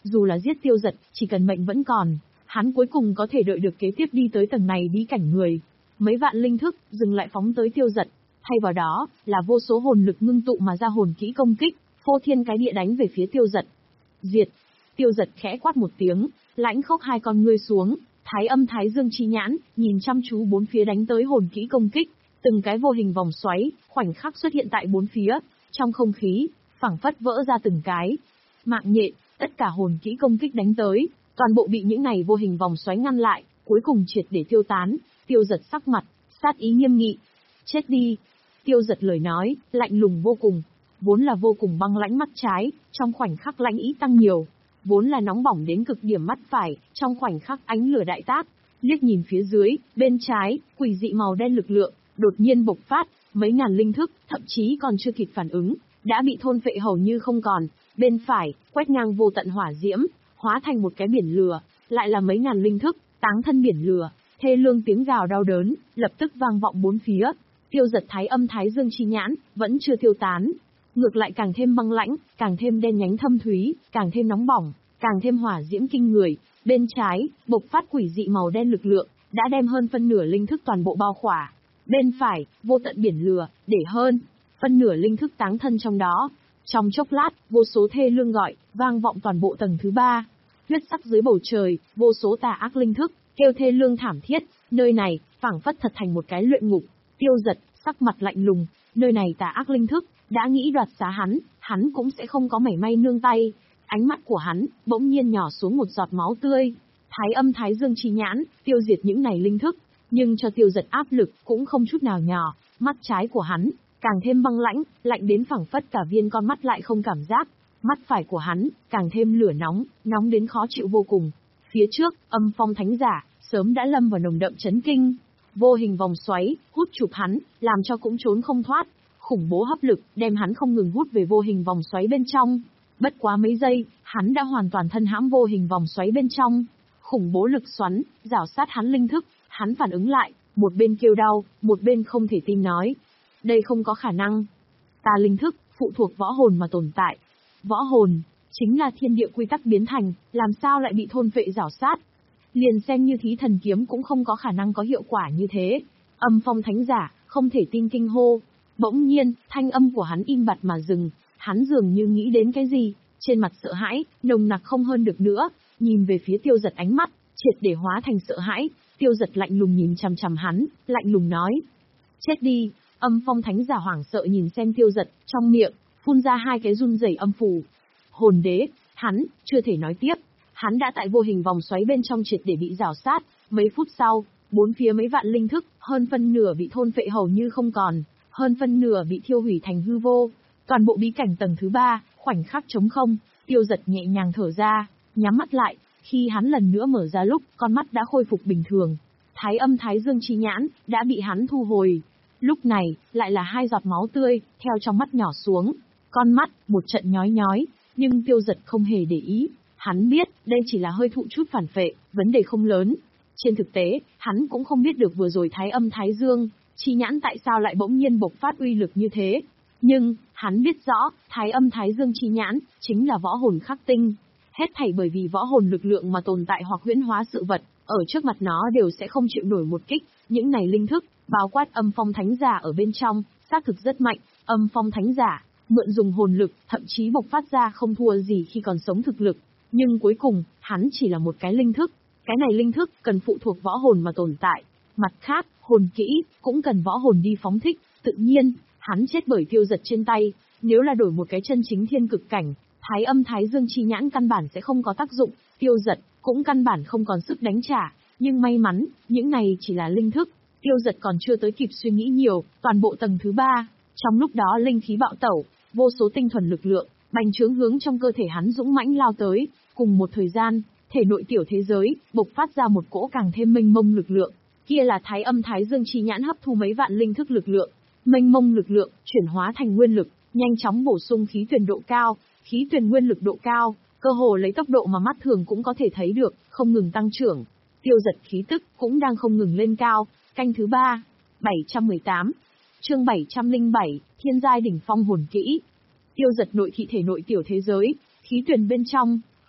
Dù là giết tiêu giật, chỉ cần mệnh vẫn còn, hắn cuối cùng có thể đợi được kế tiếp đi tới tầng này bí cảnh người. Mấy vạn linh thức, dừng lại phóng tới tiêu giật. Thay vào đó, là vô số hồn lực ngưng tụ mà ra hồn kỹ công kích, phô thiên cái địa đánh về phía tiêu giật. Diệt! Tiêu giật khẽ quát một tiếng, lãnh khốc hai con ngươi xuống, thái âm thái dương chi nhãn, nhìn chăm chú bốn phía đánh tới hồn kỹ công kích. Từng cái vô hình vòng xoáy, khoảnh khắc xuất hiện tại bốn phía, trong không khí, phảng phất vỡ ra từng cái. Mạng nhện, tất cả hồn kỹ công kích đánh tới, toàn bộ bị những này vô hình vòng xoáy ngăn lại, cuối cùng triệt để tiêu tán. Tiêu giật sắc mặt, sát ý nghiêm nghị. Chết đi! Tiêu giật lời nói, lạnh lùng vô cùng. Vốn là vô cùng băng lãnh mắt trái, trong khoảnh khắc lãnh ý tăng nhiều. Vốn là nóng bỏng đến cực điểm mắt phải, trong khoảnh khắc ánh lửa đại tác. Liếc nhìn phía dưới, bên trái, quỷ dị màu đen lực lượng, đột nhiên bộc phát, mấy ngàn linh thức, thậm chí còn chưa kịp phản ứng, đã bị thôn phệ hầu như không còn. Bên phải, quét ngang vô tận hỏa diễm, hóa thành một cái biển lửa, lại là mấy ngàn linh thức, táng thân biển lửa, thê lương tiếng gào đau đớn, lập tức vang vọng bốn phía. Tiêu giật thái âm thái dương chi nhãn, vẫn chưa tiêu tán. Ngược lại càng thêm băng lãnh, càng thêm đen nhánh thâm thúy, càng thêm nóng bỏng, càng thêm hỏa diễm kinh người. Bên trái, bộc phát quỷ dị màu đen lực lượng, đã đem hơn phân nửa linh thức toàn bộ bao khỏa. Bên phải, vô tận biển lửa, để hơn, phân nửa linh thức táng thân trong đó. Trong chốc lát, vô số thê lương gọi, vang vọng toàn bộ tầng thứ ba. Huyết sắc dưới bầu trời, vô số tà ác linh thức, kêu thê lương thảm thiết, nơi này, phảng phất thật thành một cái luyện ngục. Tiêu giật, sắc mặt lạnh lùng, nơi này tà ác linh thức, đã nghĩ đoạt xá hắn, hắn cũng sẽ không có mảy may nương tay. Ánh mắt của hắn, bỗng nhiên nhỏ xuống một giọt máu tươi. Thái âm thái dương chi nhãn, tiêu diệt những này linh thức, nhưng cho tiêu giật áp lực, cũng không chút nào nhỏ. Mắt trái của hắn, càng thêm băng lãnh, lạnh đến phảng phất cả viên con mắt lại không cảm giác. Mắt phải của hắn, càng thêm lửa nóng, nóng đến khó chịu vô cùng. Phía trước, âm phong thánh giả, sớm đã lâm vào nồng đậm chấn kinh. Vô hình vòng xoáy, hút chụp hắn, làm cho cũng trốn không thoát. Khủng bố hấp lực, đem hắn không ngừng hút về vô hình vòng xoáy bên trong. Bất quá mấy giây, hắn đã hoàn toàn thân hãm vô hình vòng xoáy bên trong. Khủng bố lực xoắn, rảo sát hắn linh thức, hắn phản ứng lại, một bên kêu đau, một bên không thể tin nói. Đây không có khả năng. Ta linh thức, phụ thuộc võ hồn mà tồn tại. Võ hồn, chính là thiên địa quy tắc biến thành, làm sao lại bị thôn phệ rảo sát. Liền xem như thí thần kiếm cũng không có khả năng có hiệu quả như thế. Âm phong thánh giả, không thể tin kinh hô. Bỗng nhiên, thanh âm của hắn im bặt mà dừng, hắn dường như nghĩ đến cái gì, trên mặt sợ hãi, nồng nặc không hơn được nữa, nhìn về phía tiêu giật ánh mắt, triệt để hóa thành sợ hãi, tiêu giật lạnh lùng nhìn chằm chằm hắn, lạnh lùng nói. Chết đi, âm phong thánh giả hoảng sợ nhìn xem tiêu giật, trong miệng, phun ra hai cái run rẩy âm phù. Hồn đế, hắn, chưa thể nói tiếp, hắn đã tại vô hình vòng xoáy bên trong triệt để bị rào sát, mấy phút sau, bốn phía mấy vạn linh thức, hơn phân nửa bị thôn phệ hầu như không còn. Hơn phân nửa bị thiêu hủy thành hư vô. Toàn bộ bí cảnh tầng thứ ba, khoảnh khắc trống không, tiêu giật nhẹ nhàng thở ra, nhắm mắt lại, khi hắn lần nữa mở ra lúc, con mắt đã khôi phục bình thường. Thái âm thái dương chi nhãn, đã bị hắn thu hồi. Lúc này, lại là hai giọt máu tươi, theo trong mắt nhỏ xuống. Con mắt, một trận nhói nhói, nhưng tiêu giật không hề để ý. Hắn biết, đây chỉ là hơi thụ chút phản phệ, vấn đề không lớn. Trên thực tế, hắn cũng không biết được vừa rồi thái âm thái dương chi nhãn tại sao lại bỗng nhiên bộc phát uy lực như thế. Nhưng, hắn biết rõ, thái âm thái dương chi nhãn, chính là võ hồn khắc tinh. Hết thảy bởi vì võ hồn lực lượng mà tồn tại hoặc huyễn hóa sự vật, ở trước mặt nó đều sẽ không chịu nổi một kích. Những này linh thức, bao quát âm phong thánh giả ở bên trong, xác thực rất mạnh. Âm phong thánh giả, mượn dùng hồn lực, thậm chí bộc phát ra không thua gì khi còn sống thực lực. Nhưng cuối cùng, hắn chỉ là một cái linh thức. Cái này linh thức, cần phụ thuộc võ hồn mà tồn tại. Mặt khác, hồn kỹ, cũng cần võ hồn đi phóng thích, tự nhiên, hắn chết bởi tiêu giật trên tay, nếu là đổi một cái chân chính thiên cực cảnh, thái âm thái dương chi nhãn căn bản sẽ không có tác dụng, tiêu giật, cũng căn bản không còn sức đánh trả, nhưng may mắn, những này chỉ là linh thức, tiêu giật còn chưa tới kịp suy nghĩ nhiều, toàn bộ tầng thứ ba, trong lúc đó linh khí bạo tẩu, vô số tinh thuần lực lượng, bành trướng hướng trong cơ thể hắn dũng mãnh lao tới, cùng một thời gian, thể nội tiểu thế giới, bộc phát ra một cỗ càng thêm mênh mông lực lượng. Kia là thái âm thái dương chi nhãn hấp thu mấy vạn linh thức lực lượng, mênh mông lực lượng, chuyển hóa thành nguyên lực, nhanh chóng bổ sung khí tuyển độ cao, khí tuyển nguyên lực độ cao, cơ hồ lấy tốc độ mà mắt thường cũng có thể thấy được, không ngừng tăng trưởng. Tiêu giật khí tức cũng đang không ngừng lên cao. Canh thứ ba, bảy trăm mười tám, chương bảy trăm lẻ bảy, thiên giai đỉnh phong hồn kỹ. Tiêu giật nội thị thể nội tiểu thế giới, khí tuyển bên trong,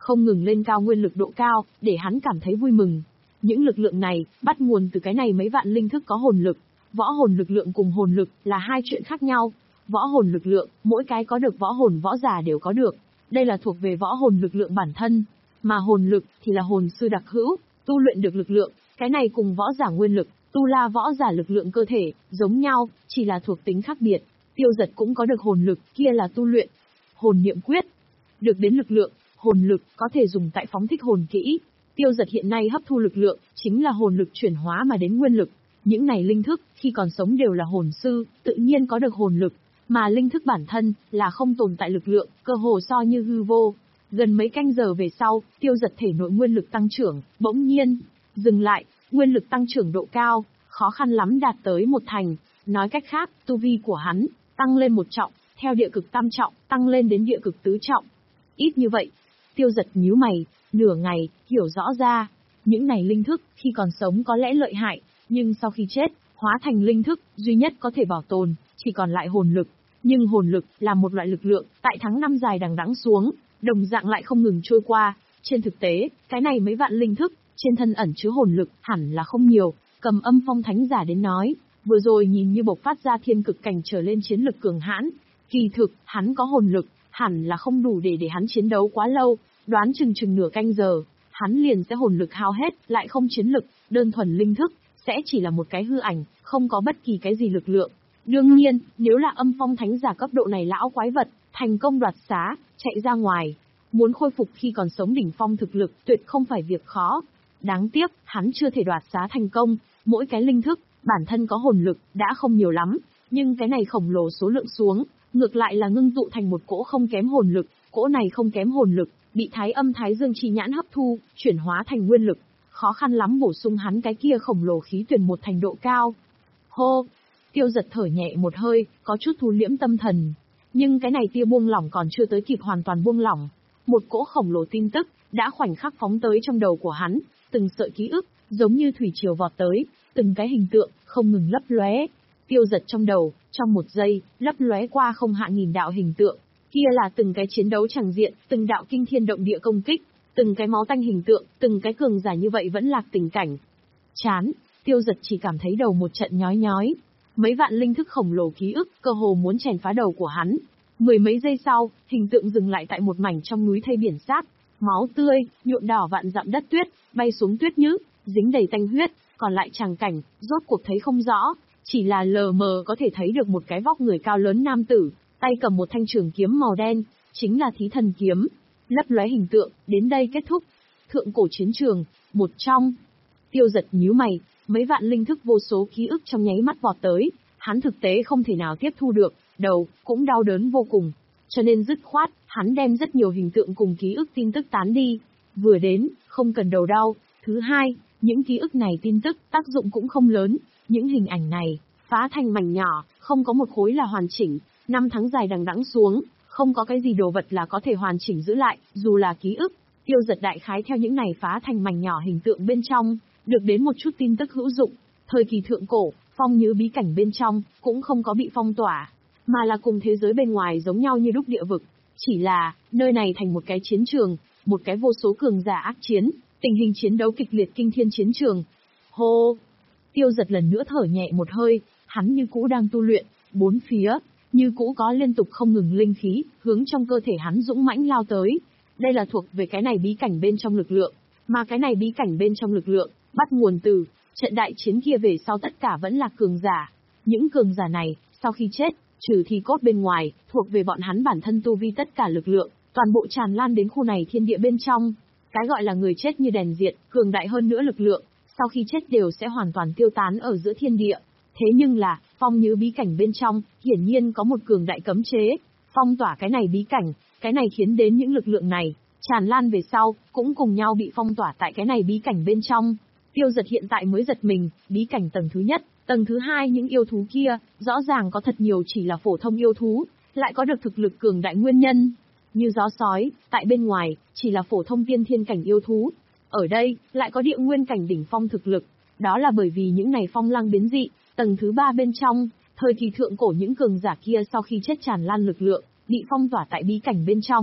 không ngừng lên cao nguyên lực độ cao, để hắn cảm thấy vui mừng. Những lực lượng này, bắt nguồn từ cái này mấy vạn linh thức có hồn lực. Võ hồn lực lượng cùng hồn lực là hai chuyện khác nhau. Võ hồn lực lượng, mỗi cái có được võ hồn võ giả đều có được. Đây là thuộc về võ hồn lực lượng bản thân. Mà hồn lực thì là hồn sư đặc hữu, tu luyện được lực lượng. Cái này cùng võ giả nguyên lực, tu la võ giả lực lượng cơ thể, giống nhau, chỉ là thuộc tính khác biệt. Tiêu Giật cũng có được hồn lực, kia là tu luyện. Hồn niệm quyết. Được đến lực lượng, hồn lực có thể dùng tại phóng thích hồn kỹ. Tiêu Giật hiện nay hấp thu lực lượng, chính là hồn lực chuyển hóa mà đến nguyên lực. Những này linh thức, khi còn sống đều là hồn sư, tự nhiên có được hồn lực. Mà linh thức bản thân, là không tồn tại lực lượng, cơ hồ so như hư vô. Gần mấy canh giờ về sau, Tiêu Giật thể nội nguyên lực tăng trưởng, bỗng nhiên, dừng lại, nguyên lực tăng trưởng độ cao, khó khăn lắm đạt tới một thành. Nói cách khác, tu vi của hắn, tăng lên một trọng, theo địa cực tam trọng, tăng lên đến địa cực tứ trọng. Ít như vậy, Tiêu Giật nhíu mày, nửa ngày, hiểu rõ ra, những này linh thức, khi còn sống có lẽ lợi hại, nhưng sau khi chết, hóa thành linh thức, duy nhất có thể bảo tồn, chỉ còn lại hồn lực. Nhưng hồn lực, là một loại lực lượng, tại tháng năm dài đằng đẵng xuống, đồng dạng lại không ngừng trôi qua. Trên thực tế, cái này mấy vạn linh thức, trên thân ẩn chứa hồn lực, hẳn là không nhiều. Cầm Âm Phong Thánh Giả đến nói, vừa rồi nhìn như bộc phát ra thiên cực cảnh trở lên chiến lực cường hãn. Kỳ thực, hắn có hồn lực, hẳn là không đủ để để hắn chiến đấu quá lâu, đoán chừng chừng nửa canh giờ, hắn liền sẽ hồn lực hao hết, lại không chiến lực, đơn thuần linh thức, sẽ chỉ là một cái hư ảnh, không có bất kỳ cái gì lực lượng. Đương nhiên, nếu là Âm Phong Thánh Giả cấp độ này lão quái vật, thành công đoạt xá, chạy ra ngoài, muốn khôi phục khi còn sống đỉnh phong thực lực, tuyệt không phải việc khó. Đáng tiếc, hắn chưa thể đoạt xá thành công, mỗi cái linh thức, bản thân có hồn lực, đã không nhiều lắm, nhưng cái này khổng lồ số lượng xuống, ngược lại là ngưng tụ thành một cỗ không kém hồn lực, cỗ này không kém hồn lực, bị Thái Âm Thái Dương chi nhãn hấp thu, chuyển hóa thành nguyên lực, khó khăn lắm bổ sung hắn cái kia khổng lồ khí tuyển một thành độ cao. Hô, Tiêu Giật thở nhẹ một hơi, có chút thu liễm tâm thần, nhưng cái này tia buông lỏng còn chưa tới kịp hoàn toàn buông lỏng, một cỗ khổng lồ tin tức đã khoảnh khắc phóng tới trong đầu của hắn, từng sợi ký ức giống như thủy triều vọt tới, từng cái hình tượng không ngừng lấp lóe. Tiêu Giật trong đầu, trong một giây, lấp lóe qua không hạ nghìn đạo hình tượng, kia là từng cái chiến đấu chẳng diện, từng đạo kinh thiên động địa công kích, từng cái máu tanh hình tượng, từng cái cường giả như vậy vẫn lạc tình cảnh. Chán, Tiêu Giật chỉ cảm thấy đầu một trận nhói nhói. Mấy vạn linh thức khổng lồ ký ức, cơ hồ muốn chèn phá đầu của hắn. Mười mấy giây sau, hình tượng dừng lại tại một mảnh trong núi thây biển sát, máu tươi, nhuộm đỏ vạn dặm đất tuyết, bay xuống tuyết nhứ, dính đầy tanh huyết, còn lại tràng cảnh, rốt cuộc thấy không rõ, chỉ là lờ mờ có thể thấy được một cái vóc người cao lớn nam tử, tay cầm một thanh trường kiếm màu đen, chính là Thí Thần kiếm. Lấp lóe hình tượng, đến đây kết thúc. Thượng cổ chiến trường, một trong. Tiêu Giật nhíu mày, mấy vạn linh thức vô số ký ức trong nháy mắt vọt tới, hắn thực tế không thể nào tiếp thu được, đầu cũng đau đớn vô cùng, cho nên dứt khoát, hắn đem rất nhiều hình tượng cùng ký ức tin tức tán đi. Vừa đến, không cần đầu đau. Thứ hai, những ký ức này tin tức tác dụng cũng không lớn, những hình ảnh này phá thành mảnh nhỏ, không có một khối là hoàn chỉnh. Năm tháng dài đằng đẵng xuống, không có cái gì đồ vật là có thể hoàn chỉnh giữ lại, dù là ký ức. Tiêu Giật đại khái theo những này phá thành mảnh nhỏ hình tượng bên trong, được đến một chút tin tức hữu dụng. Thời kỳ thượng cổ, phong nhứ bí cảnh bên trong, cũng không có bị phong tỏa, mà là cùng thế giới bên ngoài giống nhau như đúc địa vực. Chỉ là, nơi này thành một cái chiến trường, một cái vô số cường giả ác chiến, tình hình chiến đấu kịch liệt kinh thiên chiến trường. Hô! Tiêu Giật lần nữa thở nhẹ một hơi, hắn như cũ đang tu luyện, bốn phía, như cũ có liên tục không ngừng linh khí, hướng trong cơ thể hắn dũng mãnh lao tới. Đây là thuộc về cái này bí cảnh bên trong lực lượng, mà cái này bí cảnh bên trong lực lượng, bắt nguồn từ trận đại chiến kia về sau tất cả vẫn là cường giả. Những cường giả này, sau khi chết, trừ thi cốt bên ngoài, thuộc về bọn hắn bản thân tu vi tất cả lực lượng, toàn bộ tràn lan đến khu này thiên địa bên trong. Cái gọi là người chết như đèn diệt, cường đại hơn nữa lực lượng, sau khi chết đều sẽ hoàn toàn tiêu tán ở giữa thiên địa. Thế nhưng là, phong nhứ bí cảnh bên trong, hiển nhiên có một cường đại cấm chế, phong tỏa cái này bí cảnh, cái này khiến đến những lực lượng này, tràn lan về sau, cũng cùng nhau bị phong tỏa tại cái này bí cảnh bên trong. Tiêu Giật hiện tại mới giật mình, bí cảnh tầng thứ nhất, tầng thứ hai những yêu thú kia, rõ ràng có thật nhiều chỉ là phổ thông yêu thú, lại có được thực lực cường đại nguyên nhân. Như gió sói, tại bên ngoài, chỉ là phổ thông tiên thiên cảnh yêu thú. Ở đây, lại có địa nguyên cảnh đỉnh phong thực lực. Đó là bởi vì những này phong lăng biến dị, tầng thứ ba bên trong, thời kỳ thượng cổ những cường giả kia sau khi chết tràn lan lực lượng, bị phong tỏa tại bí cảnh bên trong.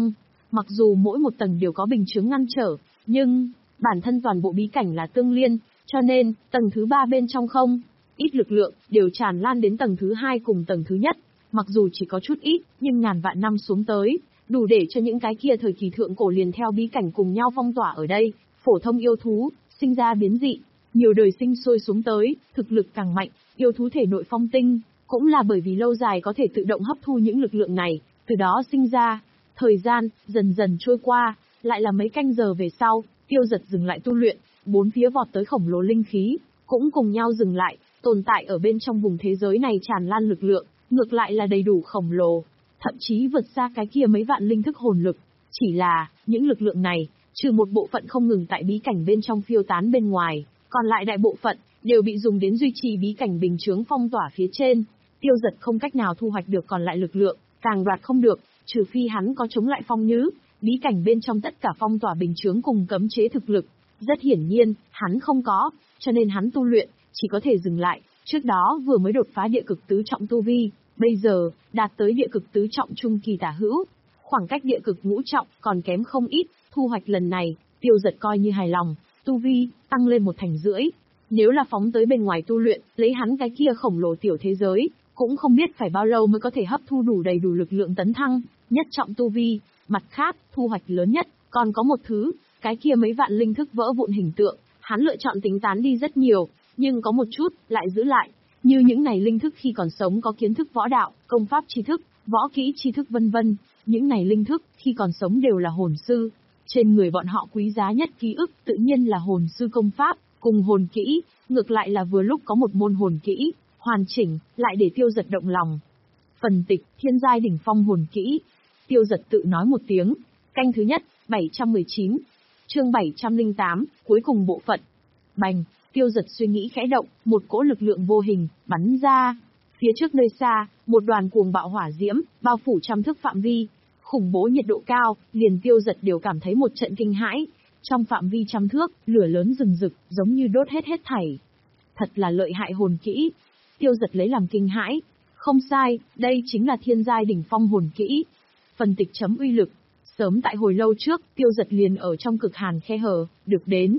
Mặc dù mỗi một tầng đều có bình chướng ngăn trở, nhưng bản thân toàn bộ bí cảnh là tương liên, cho nên tầng thứ ba bên trong không ít lực lượng đều tràn lan đến tầng thứ hai cùng tầng thứ nhất. Mặc dù chỉ có chút ít, nhưng ngàn vạn năm xuống tới, đủ để cho những cái kia thời kỳ thượng cổ liền theo bí cảnh cùng nhau phong tỏa ở đây, phổ thông yêu thú, sinh ra biến dị, nhiều đời sinh sôi xuống tới, thực lực càng mạnh, yêu thú thể nội phong tinh, cũng là bởi vì lâu dài có thể tự động hấp thu những lực lượng này, từ đó sinh ra. Thời gian, dần dần trôi qua, lại là mấy canh giờ về sau, Tiêu Giật dừng lại tu luyện, bốn phía vọt tới khổng lồ linh khí, cũng cùng nhau dừng lại, tồn tại ở bên trong vùng thế giới này tràn lan lực lượng, ngược lại là đầy đủ khổng lồ, thậm chí vượt xa cái kia mấy vạn linh thức hồn lực. Chỉ là, những lực lượng này, trừ một bộ phận không ngừng tại bí cảnh bên trong phiêu tán bên ngoài, còn lại đại bộ phận, đều bị dùng đến duy trì bí cảnh bình chướng phong tỏa phía trên. Tiêu Giật không cách nào thu hoạch được còn lại lực lượng, càng đoạt không được, trừ phi hắn có chống lại phong nhứ, bí cảnh bên trong tất cả phong tỏa bình chướng cùng cấm chế thực lực. Rất hiển nhiên, hắn không có, cho nên hắn tu luyện, chỉ có thể dừng lại, trước đó vừa mới đột phá địa cực tứ trọng tu vi, bây giờ, đạt tới địa cực tứ trọng trung kỳ tả hữu. Khoảng cách địa cực ngũ trọng còn kém không ít, thu hoạch lần này, Tiêu Giật coi như hài lòng, tu vi, tăng lên một thành rưỡi. Nếu là phóng tới bên ngoài tu luyện, lấy hắn cái kia khổng lồ tiểu thế giới, cũng không biết phải bao lâu mới có thể hấp thu đủ đầy đủ lực lượng tấn thăng, nhất trọng tu vi. Mặt khác, thu hoạch lớn nhất, còn có một thứ, cái kia mấy vạn linh thức vỡ vụn hình tượng, hắn lựa chọn tính tán đi rất nhiều, nhưng có một chút, lại giữ lại. Như những này linh thức khi còn sống có kiến thức võ đạo, công pháp tri thức, võ kỹ tri thức vân vân, những này linh thức khi còn sống đều là hồn sư. Trên người bọn họ quý giá nhất ký ức tự nhiên là hồn sư công pháp, cùng hồn kỹ, ngược lại là vừa lúc có một môn hồn kỹ, hoàn chỉnh, lại để Tiêu Giật động lòng. Phần tịch, thiên giai đỉnh phong hồn kỹ. Tiêu Giật tự nói một tiếng, canh thứ nhất, bảy trăm mười chín, chương bảy trăm lẻ tám, cuối cùng bộ phận. Bành, Tiêu Giật suy nghĩ khẽ động, một cỗ lực lượng vô hình, bắn ra. Phía trước nơi xa, một đoàn cuồng bạo hỏa diễm, bao phủ trăm thước phạm vi. Khủng bố nhiệt độ cao, liền Tiêu Giật đều cảm thấy một trận kinh hãi. Trong phạm vi trăm thước, lửa lớn rừng rực, giống như đốt hết hết thảy. Thật là lợi hại hồn kỹ. Tiêu Giật lấy làm kinh hãi. Không sai, đây chính là thiên giai đỉnh phong hồn kỹ. Phần tịch chấm uy lực. Sớm tại hồi lâu trước, Tiêu Giật liền ở trong cực hàn khe hở, được đến.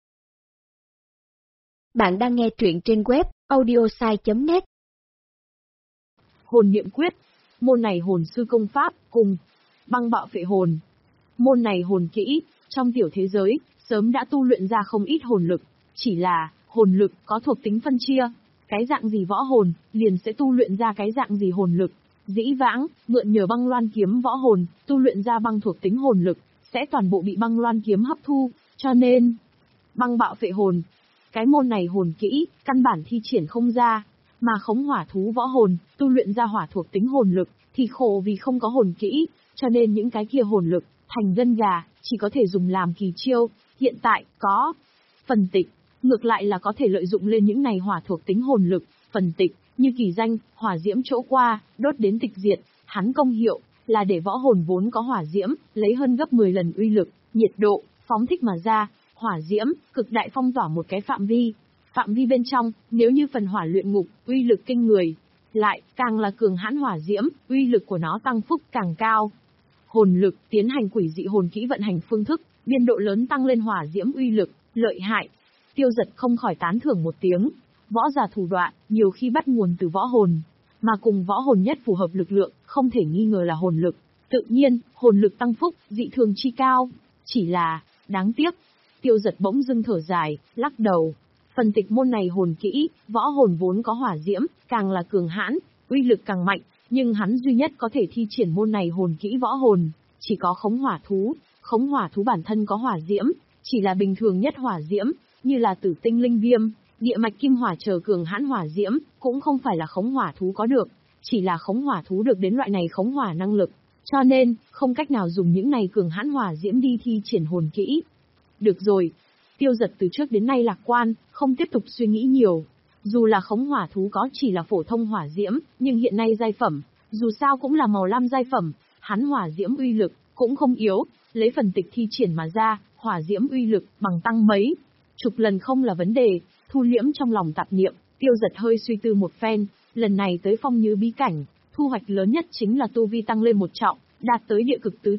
Bạn đang nghe truyện trên web audiosai chấm net. Hồn niệm quyết. Môn này hồn sư công pháp, cùng băng bạo phệ hồn. Môn này hồn kỹ, trong tiểu thế giới, sớm đã tu luyện ra không ít hồn lực. Chỉ là, hồn lực có thuộc tính phân chia. Cái dạng gì võ hồn, liền sẽ tu luyện ra cái dạng gì hồn lực. Dĩ vãng, mượn nhờ băng loan kiếm võ hồn, tu luyện ra băng thuộc tính hồn lực, sẽ toàn bộ bị băng loan kiếm hấp thu, cho nên băng bạo phệ hồn. Cái môn này hồn kỹ, căn bản thi triển không ra, mà khống hỏa thú võ hồn, tu luyện ra hỏa thuộc tính hồn lực, thì khổ vì không có hồn kỹ, cho nên những cái kia hồn lực, thành gân gà, chỉ có thể dùng làm kỳ chiêu, hiện tại, có. Phần tịch, ngược lại là có thể lợi dụng lên những này hỏa thuộc tính hồn lực, phần tịch, như kỳ danh, hỏa diễm chỗ qua, đốt đến tịch diệt, hắn công hiệu, là để võ hồn vốn có hỏa diễm, lấy hơn gấp mười lần uy lực, nhiệt độ, phóng thích mà ra, hỏa diễm, cực đại phong tỏa một cái phạm vi. Phạm vi bên trong, nếu như phần hỏa luyện ngục, uy lực kinh người, lại, càng là cường hãn hỏa diễm, uy lực của nó tăng phúc càng cao. Hồn lực, tiến hành quỷ dị hồn kỹ vận hành phương thức, biên độ lớn tăng lên hỏa diễm uy lực, lợi hại. Tiêu Giật không khỏi tán thưởng một tiếng. Võ giả thủ đoạn, nhiều khi bắt nguồn từ võ hồn, mà cùng võ hồn nhất phù hợp lực lượng, không thể nghi ngờ là hồn lực. Tự nhiên, hồn lực tăng phúc, dị thường chi cao. Chỉ là, đáng tiếc. Tiêu Giật bỗng dưng thở dài, lắc đầu. Phần tịch môn này hồn kỹ, võ hồn vốn có hỏa diễm, càng là cường hãn, uy lực càng mạnh, nhưng hắn duy nhất có thể thi triển môn này hồn kỹ võ hồn, chỉ có khống hỏa thú. Khống hỏa thú bản thân có hỏa diễm, chỉ là bình thường nhất hỏa diễm, như là tử tinh linh viêm, địa mạch kim hỏa chờ cường hãn hỏa diễm, cũng không phải là khống hỏa thú có được, chỉ là khống hỏa thú được đến loại này khống hỏa năng lực, cho nên, không cách nào dùng những này cường hãn hỏa diễm đi thi triển hồn kỹ. Được rồi. Tiêu Giật từ trước đến nay lạc quan, không tiếp tục suy nghĩ nhiều. Dù là khống hỏa thú có chỉ là phổ thông hỏa diễm, nhưng hiện nay giai phẩm, dù sao cũng là màu lam giai phẩm, hắn hỏa diễm uy lực, cũng không yếu, lấy phần tịch thi triển mà ra, hỏa diễm uy lực, bằng tăng mấy. Chục lần không là vấn đề, thu liễm trong lòng tạp niệm, Tiêu Giật hơi suy tư một phen, lần này tới phong nhứ bí cảnh, thu hoạch lớn nhất chính là tu vi tăng lên một trọng, đạt tới địa cực tứ trọng,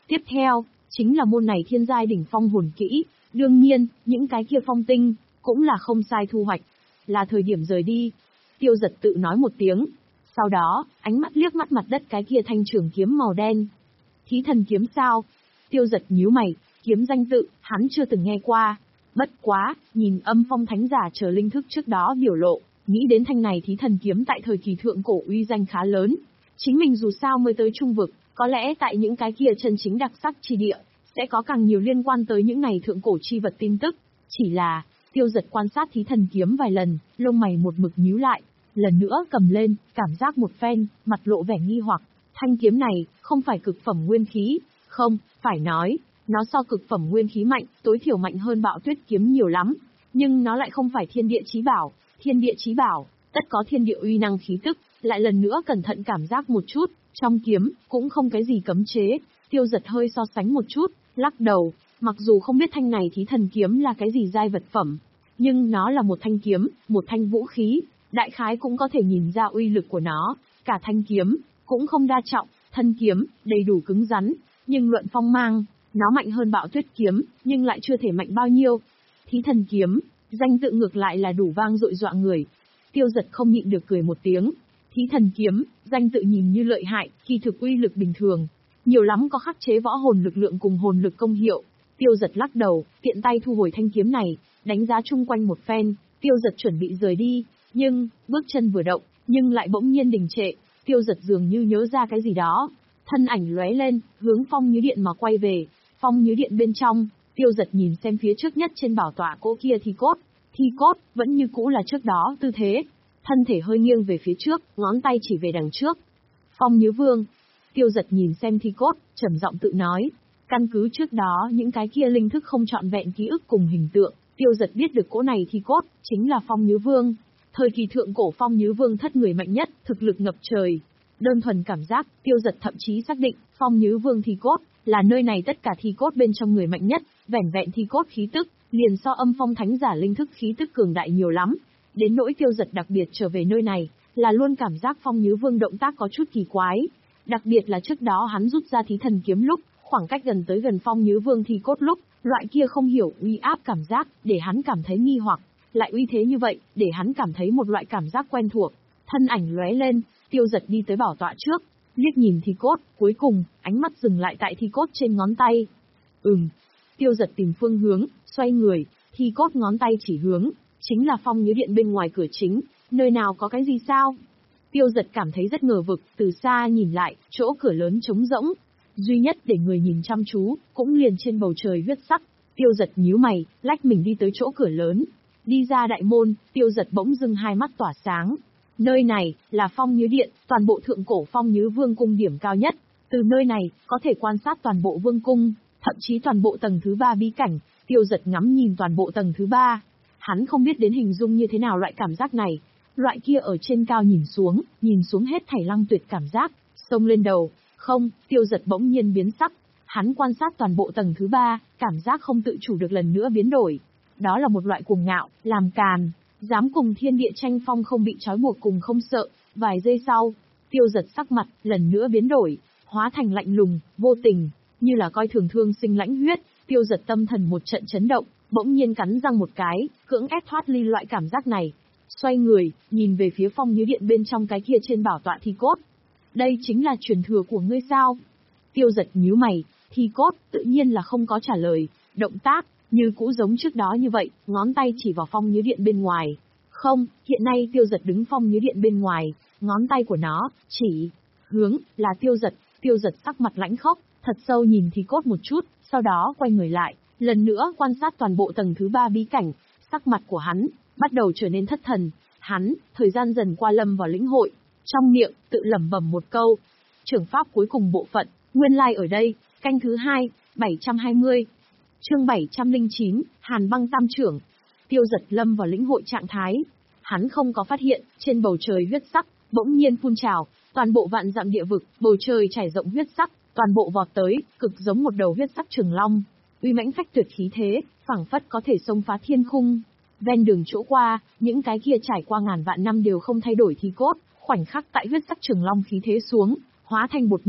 Tiếp theo, chính là môn này thiên giai đỉnh phong hồn kỹ, đương nhiên, những cái kia phong tinh, cũng là không sai thu hoạch. Là thời điểm rời đi. Tiêu Giật tự nói một tiếng. Sau đó, ánh mắt liếc mắt mặt đất cái kia thanh trường kiếm màu đen. Thí thần kiếm sao? Tiêu Giật nhíu mày, kiếm danh tự, hắn chưa từng nghe qua. Bất quá, nhìn Âm Phong Thánh Giả chờ linh thức trước đó biểu lộ, nghĩ đến thanh này thí thần kiếm tại thời kỳ thượng cổ uy danh khá lớn. Chính mình dù sao mới tới trung vực, có lẽ tại những cái kia chân chính đặc sắc chi địa, sẽ có càng nhiều liên quan tới những này thượng cổ chi vật tin tức. Chỉ là, Tiêu Giật quan sát thí thần kiếm vài lần, lông mày một mực nhíu lại, lần nữa cầm lên, cảm giác một phen, mặt lộ vẻ nghi hoặc. Thanh kiếm này, không phải cực phẩm nguyên khí, không, phải nói, nó so cực phẩm nguyên khí mạnh, tối thiểu mạnh hơn Bạo Tuyết kiếm nhiều lắm, nhưng nó lại không phải thiên địa chí bảo. Thiên địa chí bảo, tất có thiên địa uy năng khí tức, lại lần nữa cẩn thận cảm giác một chút, trong kiếm, cũng không cái gì cấm chế. Tiêu Giật hơi so sánh một chút, lắc đầu, mặc dù không biết thanh này thí thần kiếm là cái gì giai vật phẩm, nhưng nó là một thanh kiếm, một thanh vũ khí, đại khái cũng có thể nhìn ra uy lực của nó. Cả thanh kiếm, cũng không đa trọng, thân kiếm, đầy đủ cứng rắn, nhưng luận phong mang, nó mạnh hơn Bạo Tuyết kiếm, nhưng lại chưa thể mạnh bao nhiêu. Thí thần kiếm, danh tự ngược lại là đủ vang dội dọa người. Tiêu Giật không nhịn được cười một tiếng. Thí thần kiếm, danh tự nhìn như lợi hại, kỳ thực uy lực bình thường, nhiều lắm có khắc chế võ hồn lực lượng cùng hồn lực công hiệu. Tiêu Giật lắc đầu, tiện tay thu hồi thanh kiếm này, đánh giá chung quanh một phen, Tiêu Giật chuẩn bị rời đi, nhưng, bước chân vừa động, nhưng lại bỗng nhiên đình trệ. Tiêu Giật dường như nhớ ra cái gì đó, thân ảnh lóe lên, hướng Phong Như Điện mà quay về. Phong Như Điện bên trong, Tiêu Giật nhìn xem phía trước nhất trên bảo tọa cỗ kia thi cốt. Thi cốt, vẫn như cũ là trước đó tư thế. Thân thể hơi nghiêng về phía trước, ngón tay chỉ về đằng trước. Phong Như Vương. Tiêu Giật nhìn xem thi cốt, trầm giọng tự nói. Căn cứ trước đó những cái kia linh thức không trọn vẹn ký ức cùng hình tượng, Tiêu Giật biết được cỗ này thi cốt, chính là Phong Như Vương. Thời kỳ thượng cổ Phong Như Vương thất người mạnh nhất, thực lực ngập trời. Đơn thuần cảm giác, Tiêu Giật thậm chí xác định, Phong Như Vương thi cốt, là nơi này tất cả thi cốt bên trong người mạnh nhất, vẻn vẹn thi cốt khí tức, liền so Âm Phong Thánh Giả linh thức khí tức cường đại nhiều lắm. Đến nỗi Tiêu Giật đặc biệt trở về nơi này, là luôn cảm giác Phong Như Vương động tác có chút kỳ quái. Đặc biệt là trước đó hắn rút ra thí thần kiếm lúc, khoảng cách gần tới gần Phong Như Vương thi cốt lúc, loại kia không hiểu uy áp cảm giác, để hắn cảm thấy nghi hoặc, lại uy thế như vậy, để hắn cảm thấy một loại cảm giác quen thuộc. Thân ảnh lóe lên, Tiêu Giật đi tới bảo tọa trước, liếc nhìn thi cốt, cuối cùng, ánh mắt dừng lại tại thi cốt trên ngón tay. Ừm. Tiêu Giật tìm phương hướng, xoay người, thi cốt ngón tay chỉ hướng, chính là Phong Như Điện bên ngoài cửa chính, nơi nào có cái gì sao? Tiêu Giật cảm thấy rất ngờ vực, từ xa nhìn lại, chỗ cửa lớn trống rỗng. Duy nhất để người nhìn chăm chú, cũng liền trên bầu trời huyết sắc. Tiêu Giật nhíu mày, lách mình đi tới chỗ cửa lớn. Đi ra đại môn, Tiêu Giật bỗng dưng hai mắt tỏa sáng. Nơi này, là Phong Như Điện, toàn bộ thượng cổ Phong Như Vương cung điểm cao nhất. Từ nơi này, có thể quan sát toàn bộ vương cung, thậm chí toàn bộ tầng thứ ba bí cảnh. Tiêu Giật ngắm nhìn toàn bộ tầng thứ ba. Hắn không biết đến hình dung như thế nào loại cảm giác này. Loại kia ở trên cao nhìn xuống, nhìn xuống hết thảy lăng tuyệt cảm giác, xông lên đầu. Không, Tiêu Giật bỗng nhiên biến sắc. Hắn quan sát toàn bộ tầng thứ ba, cảm giác không tự chủ được lần nữa biến đổi. Đó là một loại cuồng ngạo, làm càn, dám cùng thiên địa tranh phong không bị trói buộc cùng không sợ. Vài giây sau, Tiêu Giật sắc mặt lần nữa biến đổi, hóa thành lạnh lùng, vô tình, như là coi thường thương sinh lãnh huyết. Tiêu Giật tâm thần một trận chấn động, bỗng nhiên cắn răng một cái, cưỡng ép thoát ly loại cảm giác này. Xoay người, nhìn về phía Phong Như Điện bên trong cái kia trên bảo tọa thi cốt. Đây chính là truyền thừa của ngươi sao? Tiêu Giật nhíu mày, thi cốt, tự nhiên là không có trả lời, động tác, như cũ giống trước đó như vậy, ngón tay chỉ vào Phong Như Điện bên ngoài. Không, hiện nay Tiêu Giật đứng Phong Như Điện bên ngoài, ngón tay của nó, chỉ, hướng, là Tiêu Giật. Tiêu Giật sắc mặt lãnh khốc, thật sâu nhìn thi cốt một chút, sau đó quay người lại, lần nữa quan sát toàn bộ tầng thứ ba bí cảnh. Sắc mặt của hắn bắt đầu trở nên thất thần. Hắn, thời gian dần qua lâm vào lĩnh hội, trong miệng tự lẩm bẩm một câu. Trưởng pháp cuối cùng bộ phận, nguyên lai like ở đây, canh thứ hai, bảy trăm hai mươi. Chương bảy trăm lẻ chín, Hàn Băng Tam Trưởng. Tiêu Giật lâm vào lĩnh hội trạng thái. Hắn không có phát hiện, trên bầu trời huyết sắc bỗng nhiên phun trào, toàn bộ vạn dặm địa vực, bầu trời trải rộng huyết sắc, toàn bộ vọt tới, cực giống một đầu huyết sắc trường long, uy mãnh phách tuyệt khí thế, phảng phất có thể xông phá thiên khung. Ven đường chỗ qua, những cái kia trải qua ngàn vạn năm đều không thay đổi thi cốt, khoảnh khắc tại huyết sắc trường long khí thế xuống, hóa thành bột mịn,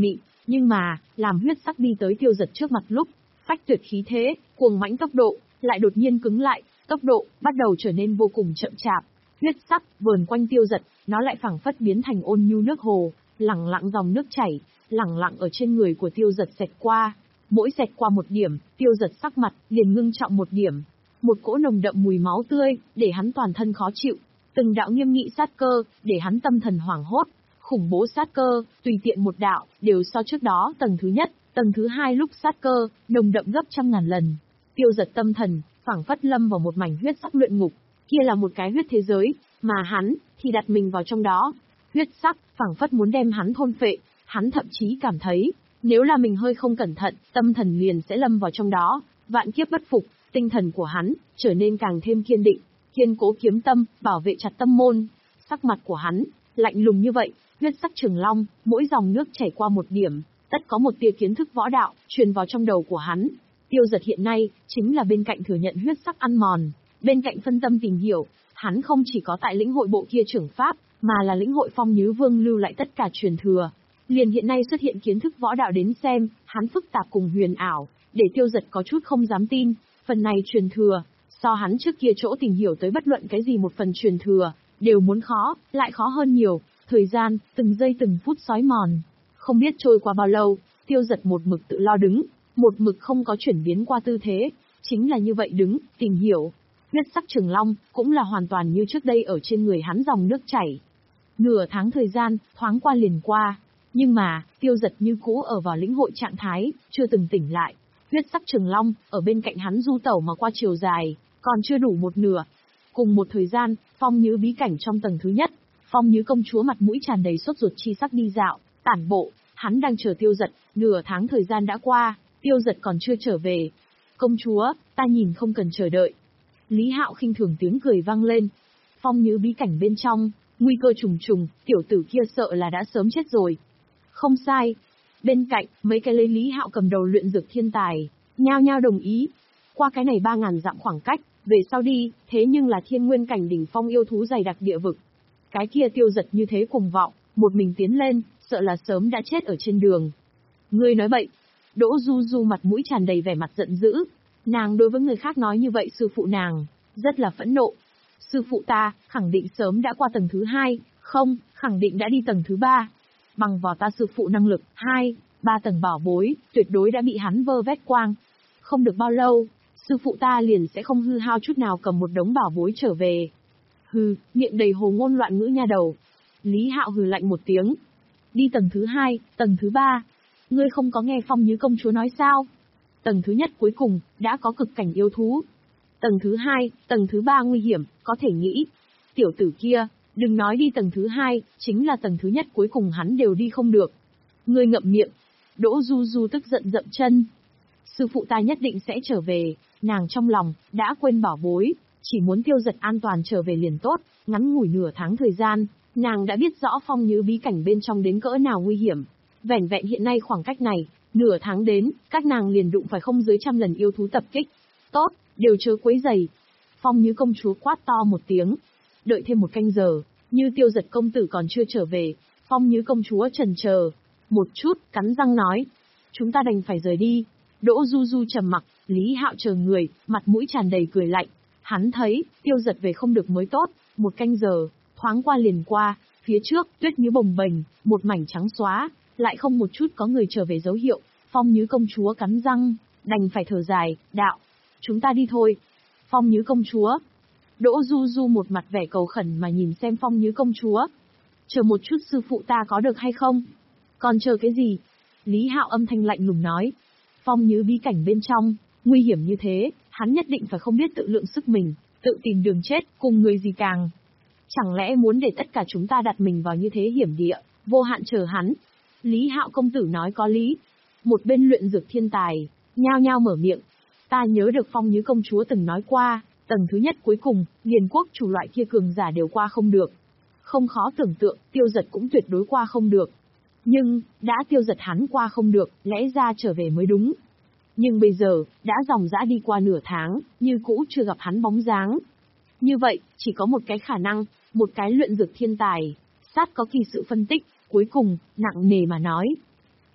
Nhưng mà, làm huyết sắc đi tới Tiêu Giật trước mặt lúc, phách tuyệt khí thế, cuồng mãnh tốc độ, lại đột nhiên cứng lại, tốc độ bắt đầu trở nên vô cùng chậm chạp. Huyết sắc vờn quanh Tiêu Giật, nó lại phảng phất biến thành ôn nhu nước hồ, lẳng lặng dòng nước chảy, lẳng lặng ở trên người của Tiêu Giật xẹt qua. Mỗi xẹt qua một điểm, Tiêu Giật sắc mặt liền ngưng trọng một điểm. Một cỗ nồng đậm mùi máu tươi, để hắn toàn thân khó chịu. Từng đạo nghiêm nghị sát cơ, để hắn tâm thần hoảng hốt. Khủng bố sát cơ, tùy tiện một đạo, đều so trước đó tầng thứ nhất, tầng thứ hai lúc sát cơ, nồng đậm gấp trăm ngàn lần. Tiêu Giật tâm thần, phảng phất lâm vào một mảnh huyết sắc luyện ngục. Kia là một cái huyết thế giới, mà hắn thì đặt mình vào trong đó. Huyết sắc, phảng phất muốn đem hắn thôn phệ. Hắn thậm chí cảm thấy, nếu là mình hơi không cẩn thận, tâm thần liền sẽ lâm vào trong đó, vạn kiếp bất phục. Tinh thần của hắn trở nên càng thêm kiên định, kiên cố kiếm tâm, bảo vệ chặt tâm môn. Sắc mặt của hắn lạnh lùng như vậy, huyết sắc trường long, mỗi dòng nước chảy qua một điểm, tất có một tia kiến thức võ đạo truyền vào trong đầu của hắn. Tiêu Giật hiện nay chính là bên cạnh thừa nhận huyết sắc ăn mòn, bên cạnh phân tâm tìm hiểu, hắn không chỉ có tại lĩnh hội bộ kia trưởng pháp, mà là lĩnh hội Phong Nhứ Vương lưu lại tất cả truyền thừa. Liền hiện nay xuất hiện kiến thức võ đạo đến xem, hắn phức tạp cùng huyền ảo, để Tiêu Giật có chút không dám tin. Phần này truyền thừa, so hắn trước kia chỗ tìm hiểu tới bất luận cái gì một phần truyền thừa, đều muốn khó, lại khó hơn nhiều. Thời gian, từng giây từng phút sói mòn. Không biết trôi qua bao lâu, Tiêu Giật một mực tự lo đứng, một mực không có chuyển biến qua tư thế. Chính là như vậy đứng, tìm hiểu. Huyết sắc trường long, cũng là hoàn toàn như trước đây ở trên người hắn dòng nước chảy. Nửa tháng thời gian, thoáng qua liền qua. Nhưng mà, Tiêu Giật như cũ ở vào lĩnh hội trạng thái, chưa từng tỉnh lại. Huyết sắc trường long, ở bên cạnh hắn du tẩu mà qua chiều dài, còn chưa đủ một nửa. Cùng một thời gian, Phong Nhứ bí cảnh trong tầng thứ nhất, Phong Nhứ công chúa mặt mũi tràn đầy sốt ruột chi sắc đi dạo, tản bộ, hắn đang chờ Tiêu Giật, nửa tháng thời gian đã qua, Tiêu Giật còn chưa trở về. Công chúa, ta nhìn không cần chờ đợi. Lý Hạo khinh thường tiếng cười vang lên. Phong Nhứ bí cảnh bên trong, nguy cơ trùng trùng, tiểu tử kia sợ là đã sớm chết rồi. Không sai. Bên cạnh, mấy cái lấy Lý Hạo cầm đầu luyện dược thiên tài, nhao nhao đồng ý. Qua cái này ba ngàn dặm khoảng cách, về sau đi, thế nhưng là thiên nguyên cảnh đỉnh phong yêu thú dày đặc địa vực. Cái kia Tiêu Giật như thế cùng vọng, một mình tiến lên, sợ là sớm đã chết ở trên đường. Ngươi nói bậy. Đỗ Du Du mặt mũi tràn đầy vẻ mặt giận dữ. Nàng đối với người khác nói như vậy sư phụ nàng, rất là phẫn nộ. Sư phụ ta, khẳng định sớm đã qua tầng thứ hai, không, khẳng định đã đi tầng thứ ba. Bằng vào ta sư phụ năng lực, hai, ba tầng bảo bối, tuyệt đối đã bị hắn vơ vét quang. Không được bao lâu, sư phụ ta liền sẽ không hư hao chút nào cầm một đống bảo bối trở về. Hừ, miệng đầy hồ ngôn loạn ngữ nha đầu. Lý Hạo hừ lạnh một tiếng. Đi tầng thứ hai, tầng thứ ba. Ngươi không có nghe Phong Nhứ công chúa nói sao? Tầng thứ nhất cuối cùng, đã có cực cảnh yêu thú. Tầng thứ hai, tầng thứ ba nguy hiểm, có thể nghĩ. Tiểu tử kia, đừng nói đi tầng thứ hai, chính là tầng thứ nhất cuối cùng hắn đều đi không được. Ngươi ngậm miệng. Đỗ Du Du tức giận dậm chân. Sư phụ ta nhất định sẽ trở về, nàng trong lòng, đã quên bảo bối, chỉ muốn Tiêu Giật an toàn trở về liền tốt, ngắn ngủi nửa tháng thời gian, nàng đã biết rõ Phong Nhứ bí cảnh bên trong đến cỡ nào nguy hiểm. Vẻn vẹn hiện nay khoảng cách này, nửa tháng đến, các nàng liền đụng phải không dưới trăm lần yêu thú tập kích. Tốt, đều chớ quấy rầy. Phong Nhứ công chúa quát to một tiếng. Đợi thêm một canh giờ, như Tiêu Giật công tử còn chưa trở về, Phong Nhứ công chúa chần chờ một chút, cắn răng nói. Chúng ta đành phải rời đi. Đỗ Du Du trầm mặc, Lý Hạo chờ người, mặt mũi tràn đầy cười lạnh. Hắn thấy, Tiêu Giật về không được mới tốt, một canh giờ, thoáng qua liền qua, phía trước, tuyết như bồng bềnh, một mảnh trắng xóa, lại không một chút có người trở về dấu hiệu. Phong Nhứ công chúa cắn răng, đành phải thở dài, đạo. Chúng ta đi thôi. Phong Nhứ công chúa. Đỗ Du Du một mặt vẻ cầu khẩn mà nhìn xem Phong Nhứ công chúa. Chờ một chút sư phụ ta có được hay không? Còn chờ cái gì? Lý Hạo âm thanh lạnh lùng nói. Phong Nhứ bí cảnh bên trong, nguy hiểm như thế, hắn nhất định phải không biết tự lượng sức mình, tự tìm đường chết, cùng người gì càng. Chẳng lẽ muốn để tất cả chúng ta đặt mình vào như thế hiểm địa, vô hạn chờ hắn? Lý Hạo công tử nói có lý. Một bên luyện dược thiên tài, nhao nhao mở miệng. Ta nhớ được Phong Nhứ công chúa từng nói qua, tầng thứ nhất cuối cùng, liền quốc chủ loại kia cường giả đều qua không được. Không khó tưởng tượng, Tiêu Giật cũng tuyệt đối qua không được. Nhưng, đã Tiêu Giật hắn qua không được, lẽ ra trở về mới đúng. Nhưng bây giờ, đã dòng dã đi qua nửa tháng, như cũ chưa gặp hắn bóng dáng. Như vậy, chỉ có một cái khả năng, một cái luyện dược thiên tài, sát có kỳ sự phân tích, cuối cùng, nặng nề mà nói.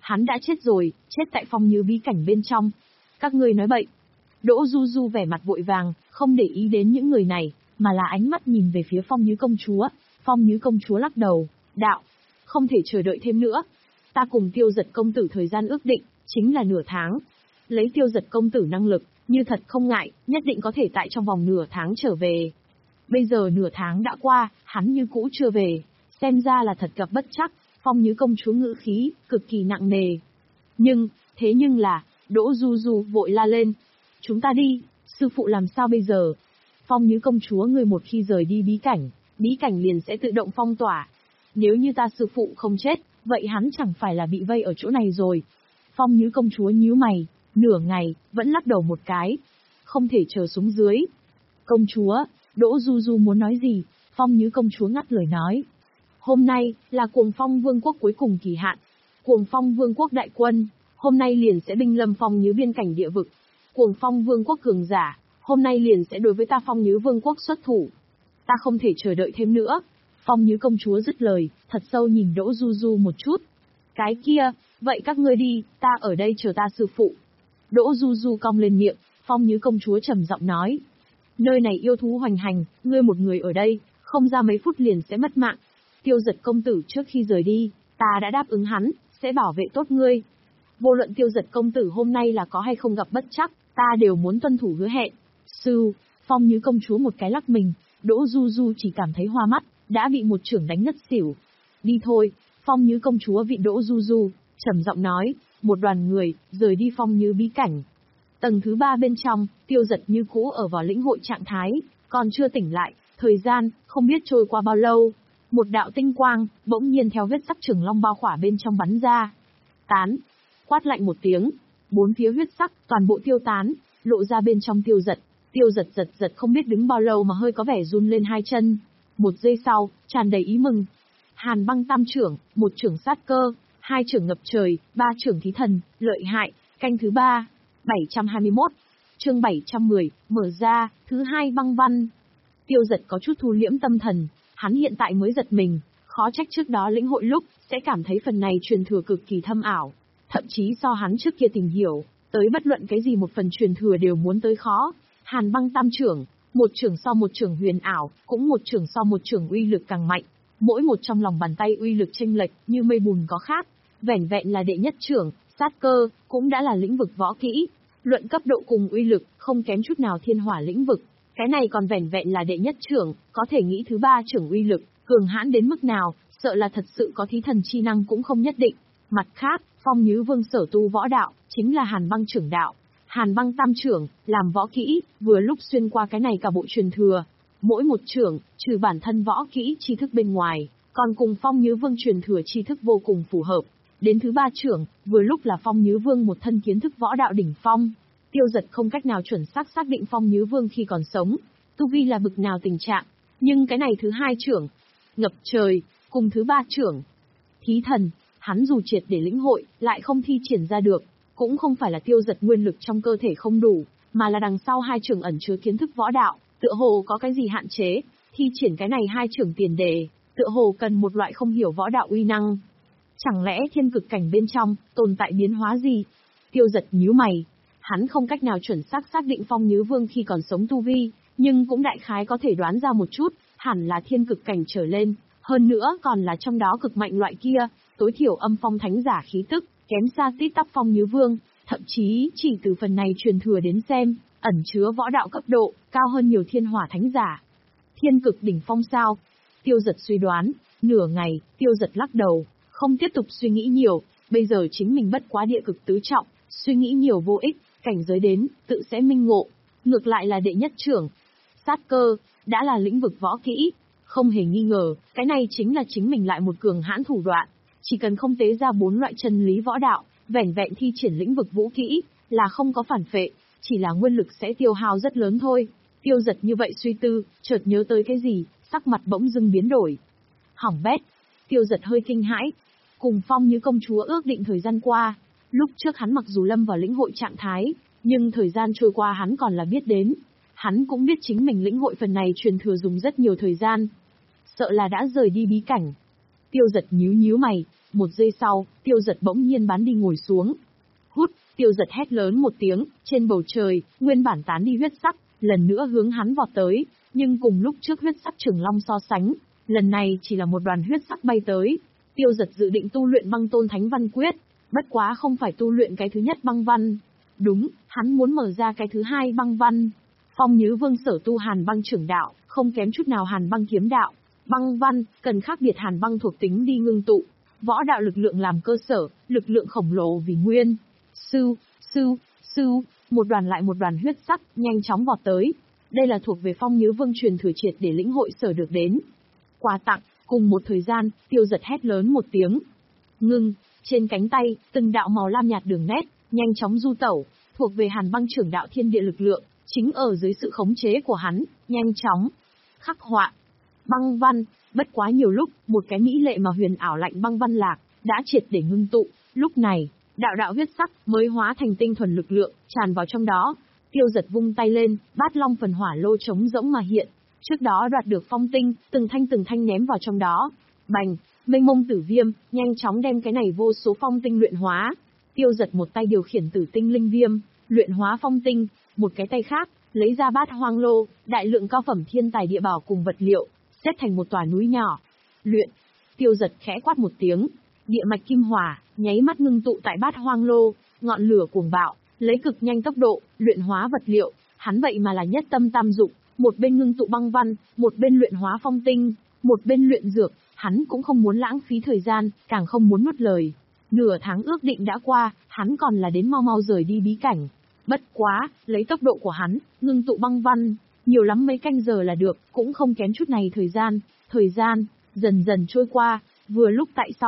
Hắn đã chết rồi, chết tại phong nhứ bí cảnh bên trong. Các ngươi nói bậy. Đỗ Du Du vẻ mặt vội vàng, không để ý đến những người này, mà là ánh mắt nhìn về phía Phong Nhứ công chúa. Phong Nhứ công chúa lắc đầu, đạo, không thể chờ đợi thêm nữa. Ta cùng Tiêu Giật công tử thời gian ước định, chính là nửa tháng. Lấy Tiêu Giật công tử năng lực, như thật không ngại, nhất định có thể tại trong vòng nửa tháng trở về. Bây giờ nửa tháng đã qua, hắn như cũ chưa về, xem ra là thật gặp bất trắc. Phong Nhứ công chúa ngữ khí, cực kỳ nặng nề. Nhưng, thế nhưng là, Đỗ Du Du vội la lên. Chúng ta đi, sư phụ làm sao bây giờ? Phong Nhứ công chúa người một khi rời đi bí cảnh, bí cảnh liền sẽ tự động phong tỏa. Nếu như ta sư phụ không chết, vậy hắn chẳng phải là bị vây ở chỗ này rồi. Phong Nhứ công chúa nhíu mày, nửa ngày, vẫn lắc đầu một cái. Không thể chờ xuống dưới. Công chúa, Đỗ Du Du muốn nói gì, Phong Nhứ công chúa ngắt lời nói. Hôm nay, là Cuồng Phong Vương quốc cuối cùng kỳ hạn. Cuồng Phong Vương quốc đại quân, hôm nay liền sẽ binh lâm Phong Nhứ biên cảnh địa vực. Cuồng Phong Vương quốc cường giả, hôm nay liền sẽ đối với ta Phong Nhứ Vương quốc xuất thủ. Ta không thể chờ đợi thêm nữa. Phong Nhứ công chúa dứt lời, thật sâu nhìn Đỗ Du Du một chút. Cái kia, vậy các ngươi đi, ta ở đây chờ ta sư phụ. Đỗ Du Du cong lên miệng, Phong Nhứ công chúa trầm giọng nói. Nơi này yêu thú hoành hành, ngươi một người ở đây, không ra mấy phút liền sẽ mất mạng. Tiêu Giật công tử trước khi rời đi, ta đã đáp ứng hắn, sẽ bảo vệ tốt ngươi. Vô luận Tiêu Giật công tử hôm nay là có hay không gặp bất trắc, ta đều muốn tuân thủ hứa hẹn. Sư, Phong Nhứ công chúa một cái lắc mình, Đỗ Du Du chỉ cảm thấy hoa mắt, đã bị một chưởng đánh ngất xỉu. Đi thôi, Phong Nhứ công chúa vị Đỗ Du Du, trầm giọng nói, một đoàn người, rời đi Phong Nhứ bí cảnh. Tầng thứ ba bên trong, Tiêu Giật như cũ ở vào lĩnh hội trạng thái, còn chưa tỉnh lại, thời gian, không biết trôi qua bao lâu. Một đạo tinh quang, bỗng nhiên theo huyết sắc trường long bao khỏa bên trong bắn ra. Tán, quát lạnh một tiếng, bốn phía huyết sắc, toàn bộ tiêu tán, lộ ra bên trong Tiêu Giật. Tiêu Giật giật giật không biết đứng bao lâu mà hơi có vẻ run lên hai chân. Một giây sau, tràn đầy ý mừng. Hàn băng tam trưởng, một trưởng sát cơ, hai trưởng ngập trời, ba trưởng thí thần, lợi hại, canh thứ ba. bảy trăm hai mươi mốt, chương bảy trăm mười, mở ra, thứ hai băng văn. Tiêu Giật có chút thu liễm tâm thần, hắn hiện tại mới giật mình, khó trách trước đó lĩnh hội lúc, sẽ cảm thấy phần này truyền thừa cực kỳ thâm ảo. Thậm chí so hắn trước kia tìm hiểu, tới bất luận cái gì một phần truyền thừa đều muốn tới khó. Hàn băng tam trưởng, một trưởng so một trưởng huyền ảo, cũng một trưởng so một trưởng uy lực càng mạnh. Mỗi một trong lòng bàn tay uy lực chênh lệch như mây bùn có khác, vẻn vẹn là đệ nhất trưởng, sát cơ, cũng đã là lĩnh vực võ kỹ. Luận cấp độ cùng uy lực, không kém chút nào thiên hỏa lĩnh vực. Cái này còn vẻn vẹn là đệ nhất trưởng, có thể nghĩ thứ ba trưởng uy lực, cường hãn đến mức nào, sợ là thật sự có thí thần chi năng cũng không nhất định. Mặt khác, Phong Nhứ Vương sở tu võ đạo, chính là Hàn băng trưởng đạo. Hàn băng tam trưởng, làm võ kỹ, vừa lúc xuyên qua cái này cả bộ truyền thừa. Mỗi một trưởng, trừ bản thân võ kỹ tri thức bên ngoài, còn cùng Phong Nhứ Vương truyền thừa tri thức vô cùng phù hợp. Đến thứ ba trưởng, vừa lúc là Phong Nhứ Vương một thân kiến thức võ đạo đỉnh phong. Tiêu Giật không cách nào chuẩn xác xác định Phong Nhứ Vương khi còn sống, tu vi là bực nào tình trạng, nhưng cái này thứ hai trưởng, ngập trời, cùng thứ ba trưởng, thí thần, hắn dù triệt để lĩnh hội, lại không thi triển ra được, cũng không phải là Tiêu Giật nguyên lực trong cơ thể không đủ, mà là đằng sau hai trưởng ẩn chứa kiến thức võ đạo, tựa hồ có cái gì hạn chế, thi triển cái này hai trưởng tiền đề, tựa hồ cần một loại không hiểu võ đạo uy năng. Chẳng lẽ thiên cực cảnh bên trong, tồn tại biến hóa gì? Tiêu Giật nhíu mày. Hắn không cách nào chuẩn xác xác định Phong Nhứ Vương khi còn sống tu vi, nhưng cũng đại khái có thể đoán ra một chút, hẳn là thiên cực cảnh trở lên, hơn nữa còn là trong đó cực mạnh loại kia, tối thiểu âm phong thánh giả khí tức, kém xa tít tắp Phong Nhứ Vương, thậm chí chỉ từ phần này truyền thừa đến xem, ẩn chứa võ đạo cấp độ, cao hơn nhiều thiên hỏa thánh giả. Thiên cực đỉnh phong sao? Tiêu Giật suy đoán, nửa ngày, Tiêu Giật lắc đầu, không tiếp tục suy nghĩ nhiều, bây giờ chính mình bất quá địa cực tứ trọng, suy nghĩ nhiều vô ích, cảnh giới đến, tự sẽ minh ngộ, ngược lại là đệ nhất trưởng. Sát cơ, đã là lĩnh vực võ kỹ, không hề nghi ngờ, cái này chính là chính mình lại một cường hãn thủ đoạn, chỉ cần không tế ra bốn loại chân lý võ đạo, vẻn vẹn thi triển lĩnh vực vũ kỹ, là không có phản phệ, chỉ là nguyên lực sẽ tiêu hao rất lớn thôi. Tiêu Giật như vậy suy tư, chợt nhớ tới cái gì, sắc mặt bỗng dưng biến đổi. Hỏng bét, Tiêu Giật hơi kinh hãi, cùng Phong Nhứ công chúa ước định thời gian qua. Lúc trước hắn mặc dù lâm vào lĩnh hội trạng thái, nhưng thời gian trôi qua hắn còn là biết đến. Hắn cũng biết chính mình lĩnh hội phần này truyền thừa dùng rất nhiều thời gian. Sợ là đã rời đi bí cảnh. Tiêu Giật nhíu nhíu mày, một giây sau, Tiêu Giật bỗng nhiên bắn đi ngồi xuống. Hút, Tiêu Giật hét lớn một tiếng, trên bầu trời, nguyên bản tán đi huyết sắc, lần nữa hướng hắn vọt tới, nhưng cùng lúc trước huyết sắc Trường Long so sánh, lần này chỉ là một đoàn huyết sắc bay tới. Tiêu Giật dự định tu luyện Băng Tôn Thánh Văn Quyết, bất quá không phải tu luyện cái thứ nhất băng văn. Đúng, hắn muốn mở ra cái thứ hai băng văn. Phong Nhứ Vương sở tu Hàn Băng Trưởng Đạo, không kém chút nào Hàn Băng Kiếm Đạo. Băng văn, cần khác biệt Hàn Băng thuộc tính đi ngưng tụ, võ đạo lực lượng làm cơ sở, lực lượng khổng lồ vì nguyên. Sư, sư, sư, một đoàn lại một đoàn huyết sắc, nhanh chóng vọt tới. Đây là thuộc về Phong Nhứ Vương truyền thừa triệt để lĩnh hội sở được đến. Quà tặng, cùng một thời gian, Tiêu Giật hét lớn một tiếng. Ngưng, trên cánh tay, từng đạo màu lam nhạt đường nét, nhanh chóng du tẩu, thuộc về Hàn Băng Trưởng Đạo thiên địa lực lượng, chính ở dưới sự khống chế của hắn, nhanh chóng khắc họa. Băng văn, bất quá nhiều lúc, một cái mỹ lệ mà huyền ảo lạnh băng văn lạc, đã triệt để ngưng tụ, lúc này, đạo đạo huyết sắc mới hóa thành tinh thuần lực lượng, tràn vào trong đó. Tiêu Giật vung tay lên, bát long phần hỏa lô trống rỗng mà hiện, trước đó đoạt được phong tinh, từng thanh từng thanh ném vào trong đó. Bành, mênh mông tử viêm, nhanh chóng đem cái này vô số phong tinh luyện hóa. Tiêu Giật một tay điều khiển tử tinh linh viêm, luyện hóa phong tinh, một cái tay khác, lấy ra bát hoang lô, đại lượng cao phẩm thiên tài địa bảo cùng vật liệu, xếp thành một tòa núi nhỏ. Luyện, Tiêu Giật khẽ quát một tiếng, địa mạch kim hỏa, nháy mắt ngưng tụ tại bát hoang lô, ngọn lửa cuồng bạo, lấy cực nhanh tốc độ, luyện hóa vật liệu, hắn vậy mà là nhất tâm tam dụng, một bên ngưng tụ băng văn, một bên luyện hóa phong tinh, một bên luyện dược, hắn cũng không muốn lãng phí thời gian, càng không muốn nuốt lời. Nửa tháng ước định đã qua, hắn còn là đến mau mau rời đi bí cảnh. Bất quá, lấy tốc độ của hắn, ngưng tụ băng văn, nhiều lắm mấy canh giờ là được, cũng không kém chút này thời gian, thời gian, dần dần trôi qua, vừa lúc tại sau.